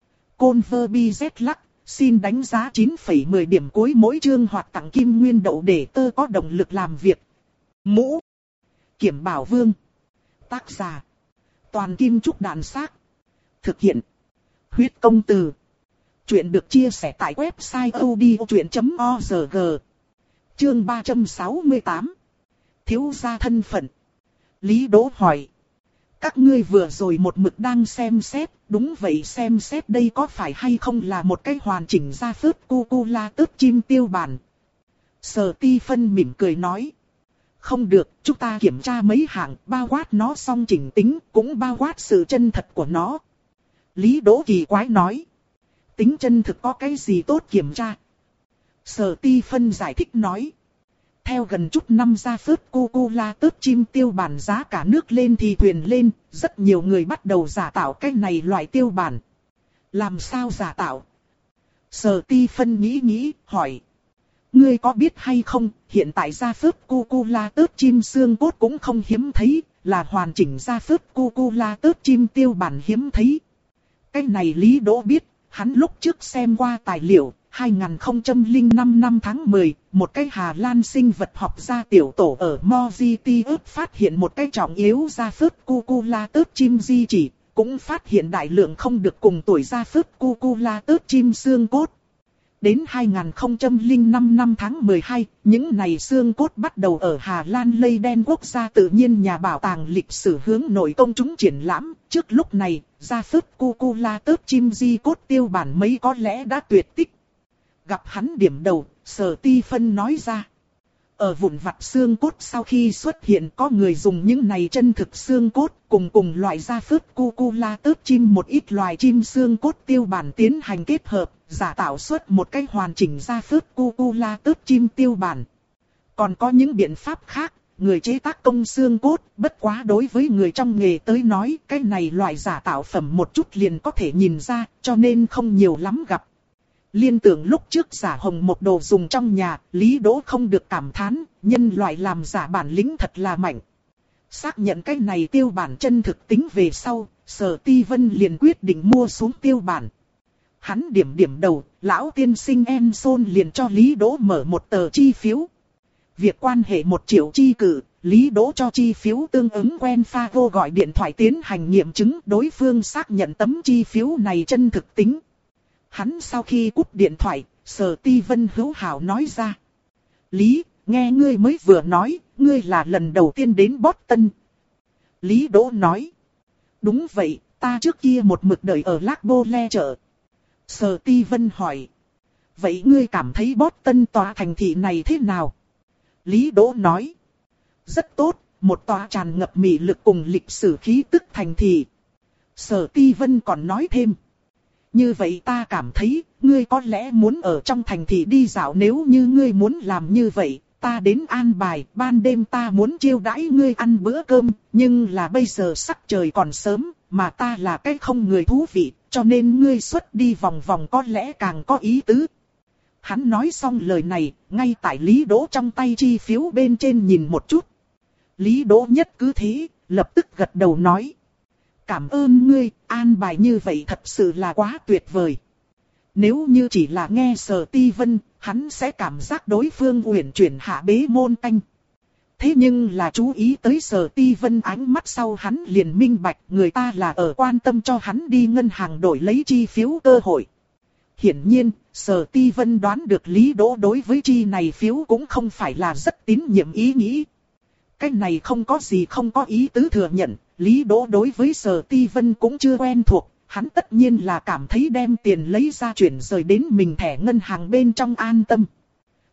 Converbz lắc, xin đánh giá chín phẩy mười điểm cuối mỗi chương hoặc tặng kim nguyên đậu để tơ có động lực làm việc. Mũ Kiểm Bảo Vương. Tác giả Toàn Kim Trúc Đàn Xác. Thực hiện Huyết Công Từ. Chuyện được chia sẻ tại website audiochuyện chấm org. Chương ba trăm sáu mươi tám. Thiếu gia thân phận. Lý Đỗ hỏi. Các ngươi vừa rồi một mực đang xem xét, đúng vậy, xem xét đây có phải hay không là một cái hoàn chỉnh ra phớt cu cu la tớp chim tiêu bản. Sở Ti Phân mỉm cười nói. Không được, chúng ta kiểm tra mấy hạng, bao quát nó song chỉnh tính, cũng bao quát sự chân thật của nó. Lý Đỗ kỳ quái nói. Tính chân thực có cái gì tốt kiểm tra? Sở Ti Phân giải thích nói. Theo gần chút năm ra phớt cu cu la tớp chim tiêu bản giá cả nước lên thì thuyền lên, rất nhiều người bắt đầu giả tạo cái này loại tiêu bản. Làm sao giả tạo? Sở Ti Phân nghĩ nghĩ, hỏi. Ngươi có biết hay không, hiện tại ra phớt cu cu la tớp chim xương cốt cũng không hiếm thấy, là hoàn chỉnh ra phớt cu cu la tớp chim tiêu bản hiếm thấy. Cái này Lý Đỗ biết, hắn lúc trước xem qua tài liệu, hai nghìn không trăm lẻ năm năm tháng mười, một cái Hà Lan sinh vật học gia tiểu tổ ở Mauritius phát hiện một cái trọng yếu ra phớt cu cu la tớp chim di chỉ, cũng phát hiện đại lượng không được cùng tuổi ra phớt cu cu la tớp chim xương cốt. Đến hai nghìn không trăm lẻ năm năm tháng mười hai, những này xương cốt bắt đầu ở Hà Lan Leiden quốc gia tự nhiên nhà bảo tàng lịch sử hướng nội công chúng triển lãm. Trước lúc này, ra phớt cu cu la tớp chim di cốt tiêu bản mấy có lẽ đã tuyệt tích. Gặp hắn điểm đầu, Sở Ti Phân nói ra. Ở vụn vặt xương cốt sau khi xuất hiện có người dùng những này chân thực xương cốt cùng cùng loại da phớt cu cu la tớp chim một ít loài chim xương cốt tiêu bản tiến hành kết hợp, giả tạo xuất một cái hoàn chỉnh da phớt cu cu la tớp chim tiêu bản. Còn có những biện pháp khác, người chế tác công xương cốt, bất quá đối với người trong nghề tới nói cái này loại giả tạo phẩm một chút liền có thể nhìn ra, cho nên không nhiều lắm gặp. Liên tưởng lúc trước giả hồng một đồ dùng trong nhà, Lý Đỗ không được cảm thán, nhân loại làm giả bản lĩnh thật là mạnh. Xác nhận cái này tiêu bản chân thực tính về sau, Sở Ti Vân liền quyết định mua xuống tiêu bản. Hắn điểm điểm đầu, lão tiên sinh Enson liền cho Lý Đỗ mở một tờ chi phiếu. Việc quan hệ một triệu chi cử, Lý Đỗ cho chi phiếu tương ứng quen pha vô gọi điện thoại tiến hành nghiệm chứng, đối phương xác nhận tấm chi phiếu này chân thực tính. Hắn sau khi cúp điện thoại, Sở Ti Vân hữu hảo nói ra. Lý, nghe ngươi mới vừa nói, ngươi là lần đầu tiên đến Boston. Lý Đỗ nói. Đúng vậy, ta trước kia một mực đợi ở Lagpole chợ. Sở Ti Vân hỏi. Vậy ngươi cảm thấy Boston tòa thành thị này thế nào? Lý Đỗ nói. Rất tốt, một tòa tràn ngập mị lực cùng lịch sử khí tức thành thị. Sở Ti Vân còn nói thêm. Như vậy ta cảm thấy, ngươi có lẽ muốn ở trong thành thị đi dạo, nếu như ngươi muốn làm như vậy, ta đến an bài, ban đêm ta muốn chiêu đãi ngươi ăn bữa cơm, nhưng là bây giờ sắc trời còn sớm, mà ta là cái không người thú vị, cho nên ngươi xuất đi vòng vòng có lẽ càng có ý tứ. Hắn nói xong lời này, ngay tại Lý Đỗ trong tay chi phiếu bên trên nhìn một chút. Lý Đỗ nhất cứ thế, lập tức gật đầu nói. Cảm ơn ngươi, an bài như vậy thật sự là quá tuyệt vời. Nếu như chỉ là nghe Sở Ti Vân, hắn sẽ cảm giác đối phương uyển chuyển hạ bế môn canh. Thế nhưng là chú ý tới Sở Ti Vân ánh mắt sau, hắn liền minh bạch người ta là ở quan tâm cho hắn đi ngân hàng đổi lấy chi phiếu cơ hội. Hiển nhiên, Sở Ti Vân đoán được Lý Đỗ đối với chi này phiếu cũng không phải là rất tín nhiệm ý nghĩ. Cái này không có gì không có ý tứ thừa nhận, Lý Đỗ đối với Sở Ti Vân cũng chưa quen thuộc, hắn tất nhiên là cảm thấy đem tiền lấy ra chuyển rời đến mình thẻ ngân hàng bên trong an tâm.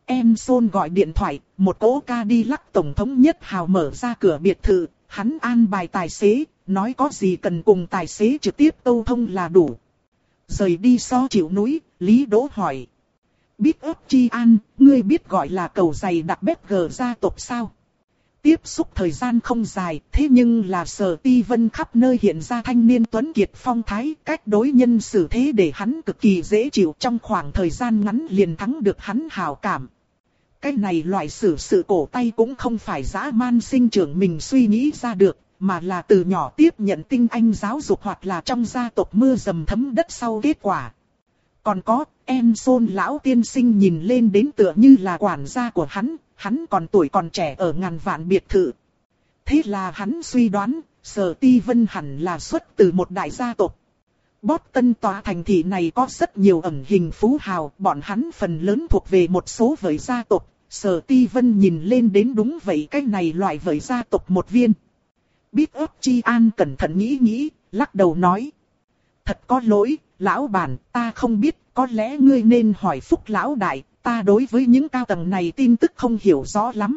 Em gọi điện thoại, một cỗ Cadillac tổng thống nhất hào mở ra cửa biệt thự, hắn an bài tài xế, nói có gì cần cùng tài xế trực tiếp câu thông là đủ. Rời đi xó chịu núi, Lý Đỗ hỏi. Biết ấp chi an, ngươi biết gọi là cầu giày đặc bếp gờ gia tộc sao? Tiếp xúc thời gian không dài, thế nhưng là Sở Ti Vân khắp nơi hiện ra thanh niên tuấn kiệt phong thái, cách đối nhân xử thế để hắn cực kỳ dễ chịu, trong khoảng thời gian ngắn liền thắng được hắn hảo cảm. Cái này loại xử sự cổ tay cũng không phải dã man sinh trưởng mình suy nghĩ ra được, mà là từ nhỏ tiếp nhận tinh anh giáo dục hoặc là trong gia tộc mưa dầm thấm đất sau kết quả. Còn có, em Son lão tiên sinh nhìn lên đến tựa như là quản gia của hắn, hắn còn tuổi còn trẻ ở ngàn vạn biệt thự. Thế là hắn suy đoán, Sở Ti Vân hẳn là xuất từ một đại gia tộc. Boston tòa thành thị này có rất nhiều ẩn hình phú hào, bọn hắn phần lớn thuộc về một số vời gia tộc. Sở Ti Vân nhìn lên đến đúng vậy, cái này loại vời gia tộc một viên. Biết ấp chi an cẩn thận nghĩ nghĩ, lắc đầu nói. Thật có lỗi, lão bản, ta không biết, có lẽ ngươi nên hỏi Phúc lão đại, ta đối với những cao tầng này tin tức không hiểu rõ lắm.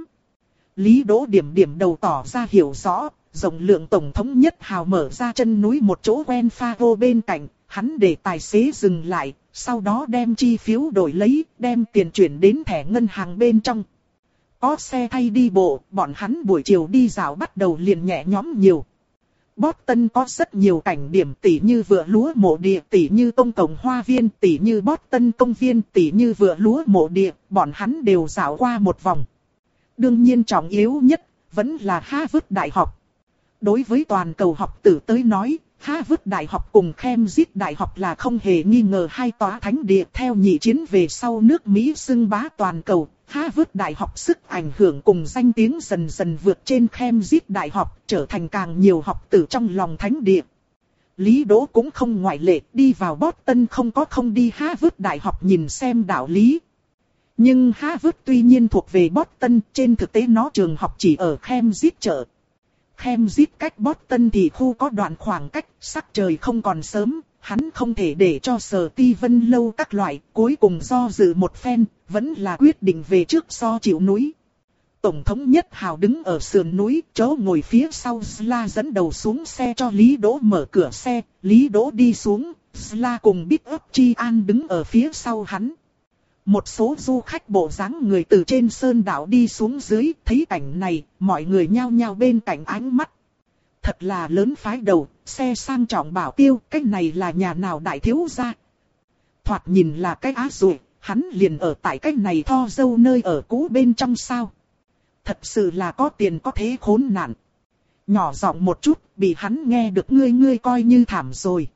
Lý Đỗ điểm điểm đầu tỏ ra hiểu rõ, rộng lượng tổng thống nhất hào mở ra chân núi một chỗ quen pha vô bên cạnh, hắn để tài xế dừng lại, sau đó đem chi phiếu đổi lấy, đem tiền chuyển đến thẻ ngân hàng bên trong. Có xe thay đi bộ, bọn hắn buổi chiều đi dạo bắt đầu liền nhẹ nhõm nhiều. Boston có rất nhiều cảnh điểm tỉ như vựa lúa mộ địa, tỉ như công cộng hoa viên, tỉ như Boston công viên, tỉ như vựa lúa mộ địa, bọn hắn đều dạo qua một vòng. Đương nhiên trọng yếu nhất, vẫn là Harvard Đại học. Đối với toàn cầu học tử tới nói, Harvard Đại học cùng Cambridge Đại học là không hề nghi ngờ hai tòa thánh địa. Theo nhị chiến về sau nước Mỹ xưng bá toàn cầu, Harvard Đại học sức ảnh hưởng cùng danh tiếng dần dần vượt trên Cambridge Đại học, trở thành càng nhiều học tử trong lòng thánh địa. Lý Đỗ cũng không ngoại lệ, đi vào Boston không có không đi Harvard Đại học nhìn xem đạo lý. Nhưng Harvard tuy nhiên thuộc về Boston, trên thực tế nó trường học chỉ ở Cambridge chợ. Cambridge cách Boston thì khu có đoạn khoảng cách, sắc trời không còn sớm, hắn không thể để cho Sở Ti Vân lâu các loại, cuối cùng do dự một phen, vẫn là quyết định về trước so chịu núi. Tổng thống nhất hào đứng ở sườn núi, chỗ ngồi phía sau Sla dẫn đầu xuống xe cho Lý Đỗ mở cửa xe, Lý Đỗ đi xuống, Sla cùng Big Up Chi An đứng ở phía sau hắn. Một số du khách bộ dáng người từ trên sơn đảo đi xuống dưới, thấy cảnh này, mọi người nhao nhao bên cạnh ánh mắt. Thật là lớn phái đầu, xe sang trọng bảo tiêu, cái này là nhà nào đại thiếu gia. Thoạt nhìn là cái á rồi, hắn liền ở tại cái này tho dâu nơi ở cũ bên trong sao. Thật sự là có tiền có thế khốn nạn. Nhỏ giọng một chút, bị hắn nghe được ngươi ngươi coi như thảm rồi.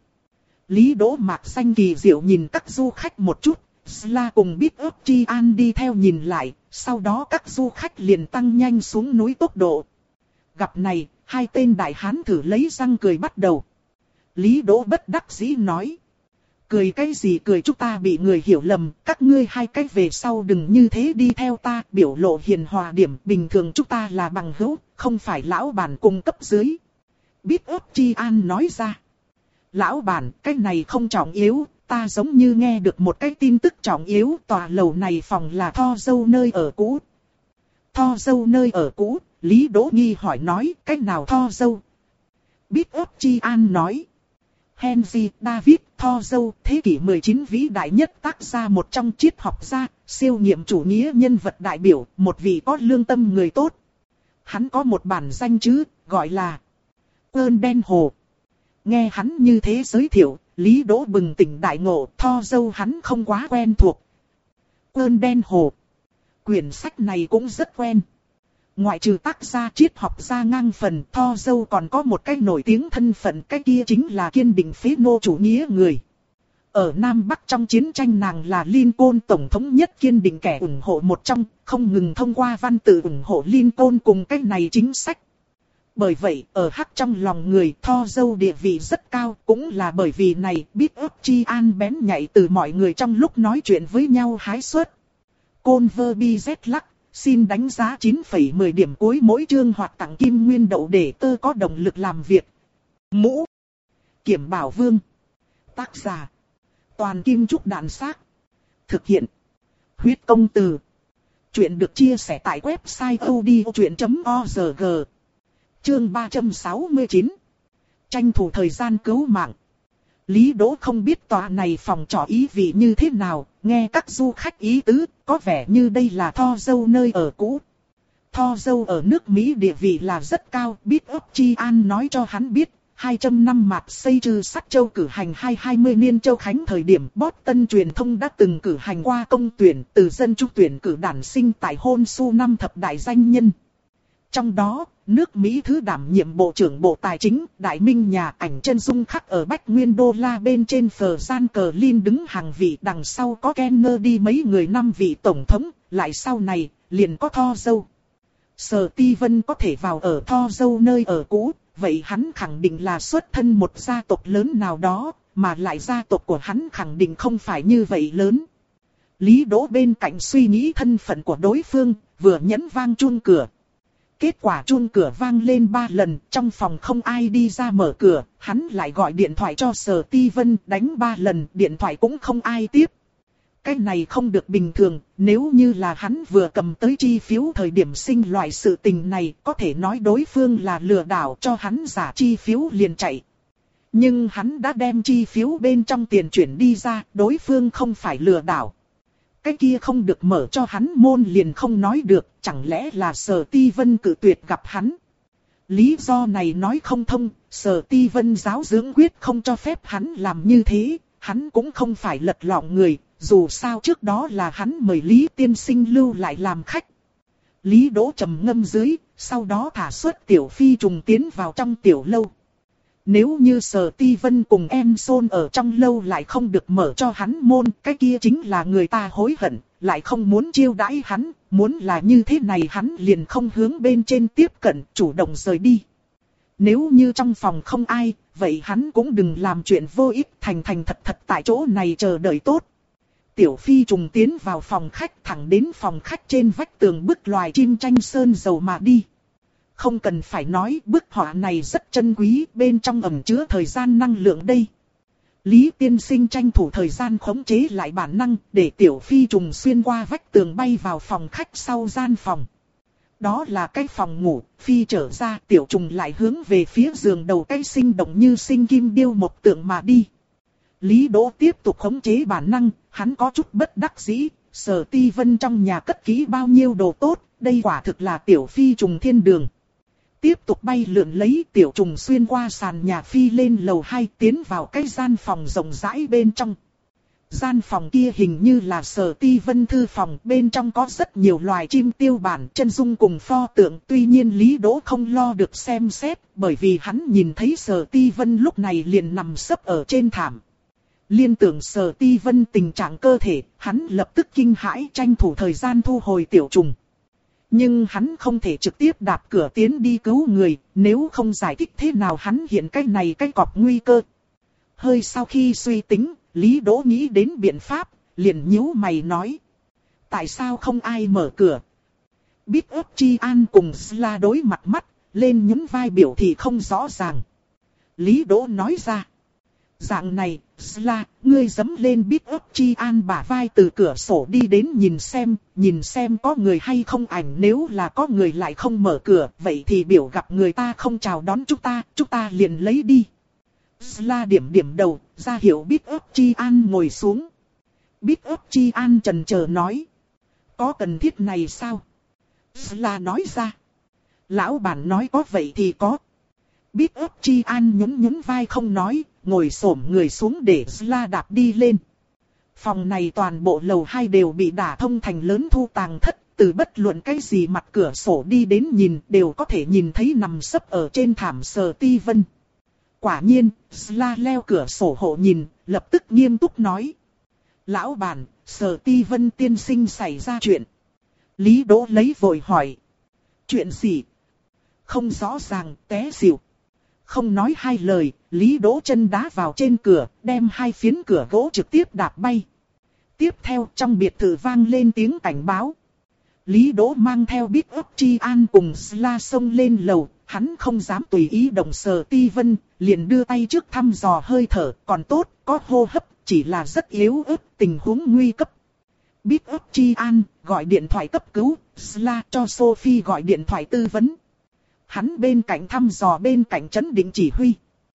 Lý Đỗ mạc xanh kỳ diệu nhìn các du khách một chút. Sla cùng Big Up Chi An đi theo nhìn lại, sau đó các du khách liền tăng nhanh xuống núi tốc độ. Gặp này, hai tên đại hán thử lấy răng cười bắt đầu. Lý Đỗ bất đắc dĩ nói. Cười cái gì cười, chúng ta bị người hiểu lầm, các ngươi hai cách về sau đừng như thế đi theo ta, biểu lộ hiền hòa điểm, bình thường chúng ta là bằng hữu, không phải lão bản cung cấp dưới. Big Up Chi An nói ra. Lão bản, cái này không trọng yếu. Ta giống như nghe được một cái tin tức trọng yếu, tòa lầu này phòng là Tho dâu nơi ở cũ. Tho dâu nơi ở cũ, Lý Đỗ nghi hỏi nói, cách nào Tho dâu? Big Up Chi An nói. Henry David Tho dâu, thế kỷ mười chín vĩ đại nhất tác gia một trong triết học gia, siêu nghiệm chủ nghĩa nhân vật đại biểu, một vị có lương tâm người tốt. Hắn có một bản danh chứ, gọi là Cơn đen hồ. Nghe hắn như thế giới thiệu, Lý Đỗ bừng tỉnh đại ngộ, Tho dâu hắn không quá quen thuộc. Cơn đen hồ. Quyển sách này cũng rất quen. Ngoại trừ tác gia triết học gia ngang phần, Tho dâu còn có một cái nổi tiếng thân phận, cái kia chính là kiên định phế nô chủ nghĩa người. Ở Nam Bắc trong chiến tranh nàng là Lincoln tổng thống nhất kiên định kẻ ủng hộ một trong, không ngừng thông qua văn tự ủng hộ Lincoln cùng cái này chính sách. Bởi vậy, ở hắc trong lòng người Tho dâu địa vị rất cao, cũng là bởi vì này, Big Up Chi An bén nhạy từ mọi người trong lúc nói chuyện với nhau hái suất. Conver bi dét lắc, xin đánh giá chín phẩy mười điểm cuối mỗi chương hoặc tặng kim nguyên đậu để tơ có động lực làm việc. Mũ Kiểm Bảo Vương. Tác giả Toàn Kim Trúc Đạn Xác. Thực hiện Huyết Công Từ. Chuyện được chia sẻ tại website audiochuyện chấm org. Chương ba trăm sáu mươi chín. Tranh thủ thời gian cứu mạng. Lý Đỗ không biết tòa này phòng trọ ý vị như thế nào, nghe các du khách ý tứ, có vẻ như đây là Tho Dâu nơi ở cũ. Tho Dâu ở nước Mỹ địa vị là rất cao, biết ấp Chi An nói cho hắn biết, hai trăm năm mạt xây trừ sắc châu cử hành hai hai mươi niên châu khánh thời điểm Boston truyền thông đã từng cử hành qua công tuyển, từ dân trung tuyển cử đản sinh tại hôn su năm thập đại danh nhân. Trong đó, nước Mỹ thứ đảm nhiệm Bộ trưởng Bộ Tài chính, Đại Minh nhà ảnh chân dung khắc ở Bách Nguyên đô la bên trên phờ gian cờ Lin đứng hàng vị, đằng sau có Kennedy mấy người năm vị tổng thống, lại sau này, liền có Tho Dâu. Sở Ti Vân có thể vào ở Tho Dâu nơi ở cũ, vậy hắn khẳng định là xuất thân một gia tộc lớn nào đó, mà lại gia tộc của hắn khẳng định không phải như vậy lớn. Lý Đỗ bên cạnh suy nghĩ thân phận của đối phương, vừa nhấn vang chuông cửa. Kết quả chuông cửa vang lên ba lần, trong phòng không ai đi ra mở cửa, hắn lại gọi điện thoại cho Sở Ti Vân, đánh ba lần, điện thoại cũng không ai tiếp. Cái này không được bình thường, nếu như là hắn vừa cầm tới chi phiếu thời điểm sinh loại sự tình này, có thể nói đối phương là lừa đảo cho hắn giả chi phiếu liền chạy. Nhưng hắn đã đem chi phiếu bên trong tiền chuyển đi ra, đối phương không phải lừa đảo. Cái kia không được mở cho hắn môn liền không nói được, chẳng lẽ là Sở Ti Vân cự tuyệt gặp hắn. Lý do này nói không thông, Sở Ti Vân giáo dưỡng quyết không cho phép hắn làm như thế, hắn cũng không phải lật lọng người, dù sao trước đó là hắn mời Lý tiên sinh lưu lại làm khách. Lý Đỗ trầm ngâm dưới, sau đó thả xuất Tiểu Phi trùng tiến vào trong tiểu lâu. Nếu như Sở Ti Vân cùng em Son ở trong lâu lại không được mở cho hắn môn, cái kia chính là người ta hối hận, lại không muốn chiêu đãi hắn, muốn là như thế này hắn liền không hướng bên trên tiếp cận, chủ động rời đi. Nếu như trong phòng không ai, vậy hắn cũng đừng làm chuyện vô ích, thành thành thật thật tại chỗ này chờ đợi tốt. Tiểu Phi trùng tiến vào phòng khách, thẳng đến phòng khách trên vách tường bức loài chim tranh sơn dầu mà đi. Không cần phải nói, bức họa này rất chân quý, bên trong ẩn chứa thời gian năng lượng đây. Lý tiên sinh tranh thủ thời gian khống chế lại bản năng, để Tiểu Phi trùng xuyên qua vách tường bay vào phòng khách sau gian phòng. Đó là cái phòng ngủ, Phi trở ra, Tiểu trùng lại hướng về phía giường đầu cái sinh động như sinh kim điêu một tượng mà đi. Lý Đỗ tiếp tục khống chế bản năng, hắn có chút bất đắc dĩ, Sở Ti Vân trong nhà cất kỹ bao nhiêu đồ tốt, đây quả thực là Tiểu Phi trùng thiên đường. Tiếp tục bay lượn lấy, Tiểu trùng xuyên qua sàn nhà phi lên lầu hai, tiến vào cái gian phòng rộng rãi bên trong. Gian phòng kia hình như là Sở Ti Vân thư phòng, bên trong có rất nhiều loài chim tiêu bản, chân dung cùng pho tượng. Tuy nhiên Lý Đỗ không lo được xem xét, bởi vì hắn nhìn thấy Sở Ti Vân lúc này liền nằm sấp ở trên thảm. Liên tưởng Sở Ti Vân tình trạng cơ thể, hắn lập tức kinh hãi, tranh thủ thời gian thu hồi Tiểu trùng. Nhưng hắn không thể trực tiếp đạp cửa tiến đi cứu người, nếu không giải thích thế nào hắn hiện cái này cái cọp nguy cơ. Hơi sau khi suy tính, Lý Đỗ nghĩ đến biện pháp, liền nhíu mày nói. Tại sao không ai mở cửa? Biết ấp Chi An cùng Sla đối mặt mắt, lên nhún vai biểu thị không rõ ràng. Lý Đỗ nói ra. Dạng này, Sla, ngươi dẫm lên Biết ấp Chi An bả vai từ cửa sổ đi đến nhìn xem, nhìn xem có người hay không ảnh, nếu là có người lại không mở cửa, vậy thì biểu gặp người ta không chào đón chúng ta, chúng ta liền lấy đi. Sla điểm điểm đầu, ra hiệu Biết ấp Chi An ngồi xuống. Biết ấp Chi An chần chờ nói. Có cần thiết này sao? Sla nói ra. Lão bản nói có vậy thì có. Biết ấp Chi An nhún nhún vai không nói, ngồi xổm người xuống để Sla đạp đi lên. Phòng này toàn bộ lầu hai đều bị đả thông thành lớn thu tàng thất, từ bất luận cái gì mặt cửa sổ đi đến nhìn đều có thể nhìn thấy nằm sấp ở trên thảm Sở Ti Vân. Quả nhiên, Sla leo cửa sổ hộ nhìn, lập tức nghiêm túc nói. Lão bản, Sở Ti Vân tiên sinh xảy ra chuyện. Lý Đỗ lấy vội hỏi. Chuyện gì? Không rõ ràng, té xỉu. Không nói hai lời, Lý Đỗ chân đá vào trên cửa, đem hai phiến cửa gỗ trực tiếp đạp bay. Tiếp theo trong biệt thự vang lên tiếng cảnh báo. Lý Đỗ mang theo Biết ấp Chi An cùng Sla xông lên lầu, hắn không dám tùy ý động Sở Ti Vân, liền đưa tay trước thăm dò hơi thở, còn tốt, có hô hấp, chỉ là rất yếu ớt, tình huống nguy cấp. Big Up Chi An gọi điện thoại cấp cứu, Sla cho Sophie gọi điện thoại tư vấn. Hắn bên cạnh thăm dò bên cạnh trấn định chỉ huy.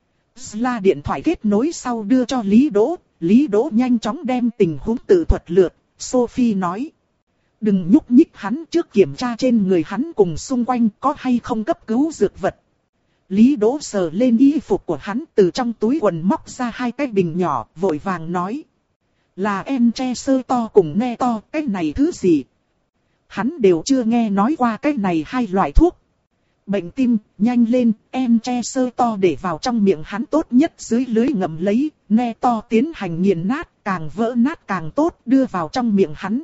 Sla điện thoại kết nối sau đưa cho Lý Đỗ, Lý Đỗ nhanh chóng đem tình huống tự thuật lược. Sophie nói. Đừng nhúc nhích hắn, trước kiểm tra trên người hắn cùng xung quanh có hay không cấp cứu dược vật. Lý Đỗ sờ lên y phục của hắn, từ trong túi quần móc ra hai cái bình nhỏ, vội vàng nói. Là em tre sơ to cùng ne to, cái này thứ gì? Hắn đều chưa nghe nói qua cái này hai loại thuốc. Bệnh tim, nhanh lên, em tre sơ to để vào trong miệng hắn tốt nhất dưới lưới ngậm lấy, ne to tiến hành nghiền nát, càng vỡ nát càng tốt, đưa vào trong miệng hắn.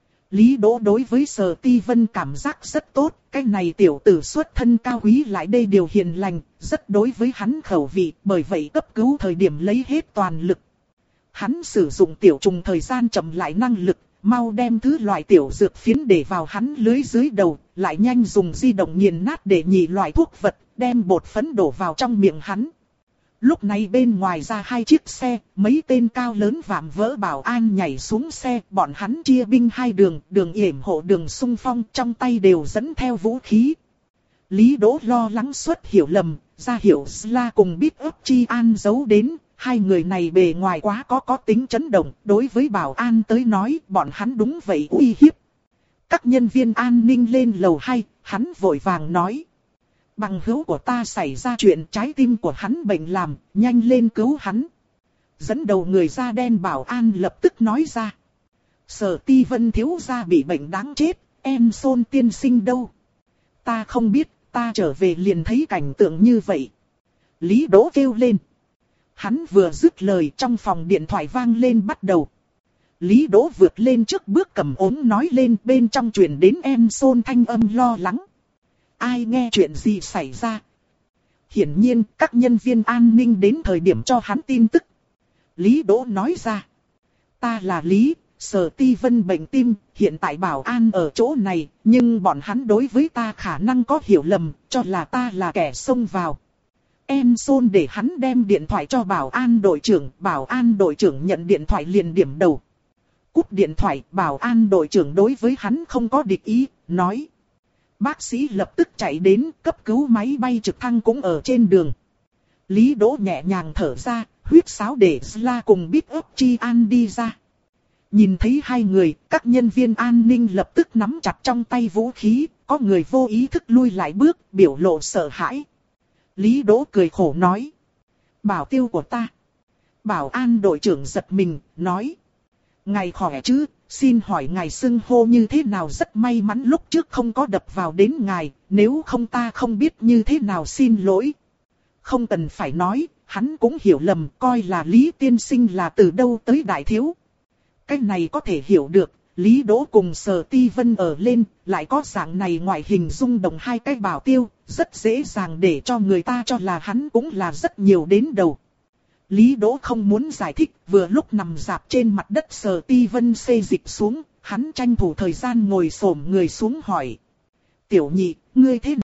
Lý Đỗ đối với Sở Ti Vân cảm giác rất tốt, cái này tiểu tử xuất thân cao quý lại đây điều hiền lành, rất đối với hắn khẩu vị, bởi vậy cấp cứu thời điểm lấy hết toàn lực. Hắn sử dụng tiểu trùng thời gian chậm lại năng lực, mau đem thứ loại tiểu dược phiến để vào hắn lưới dưới đầu, lại nhanh dùng di động nghiền nát để nhị loại thuốc vật, đem bột phấn đổ vào trong miệng hắn. Lúc này bên ngoài ra hai chiếc xe, mấy tên cao lớn vạm vỡ bảo an nhảy xuống xe, bọn hắn chia binh hai đường, đường yểm hộ đường xung phong, trong tay đều dẫn theo vũ khí. Lý Đỗ lo lắng xuất hiểu lầm, ra hiệu Sla cùng Big Up Chi An giấu đến, hai người này bề ngoài quá có có tính chấn động, đối với bảo an tới nói, bọn hắn đúng vậy uy hiếp. Các nhân viên an ninh lên lầu hai, hắn vội vàng nói. Bằng hữu của ta xảy ra chuyện, trái tim của hắn bệnh làm, nhanh lên cứu hắn. Dẫn đầu người da đen bảo an lập tức nói ra. Sở Ti Vân thiếu gia bị bệnh đáng chết, em Sôn tiên sinh đâu? Ta không biết, ta trở về liền thấy cảnh tượng như vậy. Lý Đỗ kêu lên. Hắn vừa dứt lời trong phòng điện thoại vang lên bắt đầu. Lý Đỗ vượt lên trước bước cầm ốm nói lên, bên trong truyền đến em Sôn thanh âm lo lắng. Ai nghe chuyện gì xảy ra? Hiển nhiên các nhân viên an ninh đến thời điểm cho hắn tin tức. Lý Đỗ nói ra. Ta là Lý, Sở Ti Vân bệnh tim, hiện tại bảo an ở chỗ này, nhưng bọn hắn đối với ta khả năng có hiểu lầm, cho là ta là kẻ xông vào. Em Sôn để hắn đem điện thoại cho bảo an đội trưởng, bảo an đội trưởng nhận điện thoại liền điểm đầu. Cúp điện thoại, bảo an đội trưởng đối với hắn không có địch ý, nói. Bác sĩ lập tức chạy đến, cấp cứu máy bay trực thăng cũng ở trên đường. Lý Đỗ nhẹ nhàng thở ra, huyết sáo để Sla cùng Big Up Chi An đi ra. Nhìn thấy hai người, các nhân viên an ninh lập tức nắm chặt trong tay vũ khí, có người vô ý thức lui lại bước, biểu lộ sợ hãi. Lý Đỗ cười khổ nói. Bảo tiêu của ta. Bảo an đội trưởng giật mình, nói. Ngài khỏe chứ, xin hỏi ngài xưng hô như thế nào, rất may mắn lúc trước không có đập vào đến ngài, nếu không ta không biết như thế nào xin lỗi. Không cần phải nói, hắn cũng hiểu lầm, coi là Lý tiên sinh là từ đâu tới đại thiếu. Cái này có thể hiểu được, Lý Đỗ cùng Sở Ti Vân ở lên, lại có dạng này ngoại hình rung động hai cái bảo tiêu, rất dễ dàng để cho người ta cho là hắn cũng là rất nhiều đến đầu. Lý Đỗ không muốn giải thích, vừa lúc nằm dạp trên mặt đất Sở Ti Vân xê dịch xuống, hắn tranh thủ thời gian ngồi xổm người xuống hỏi. Tiểu nhị, ngươi thế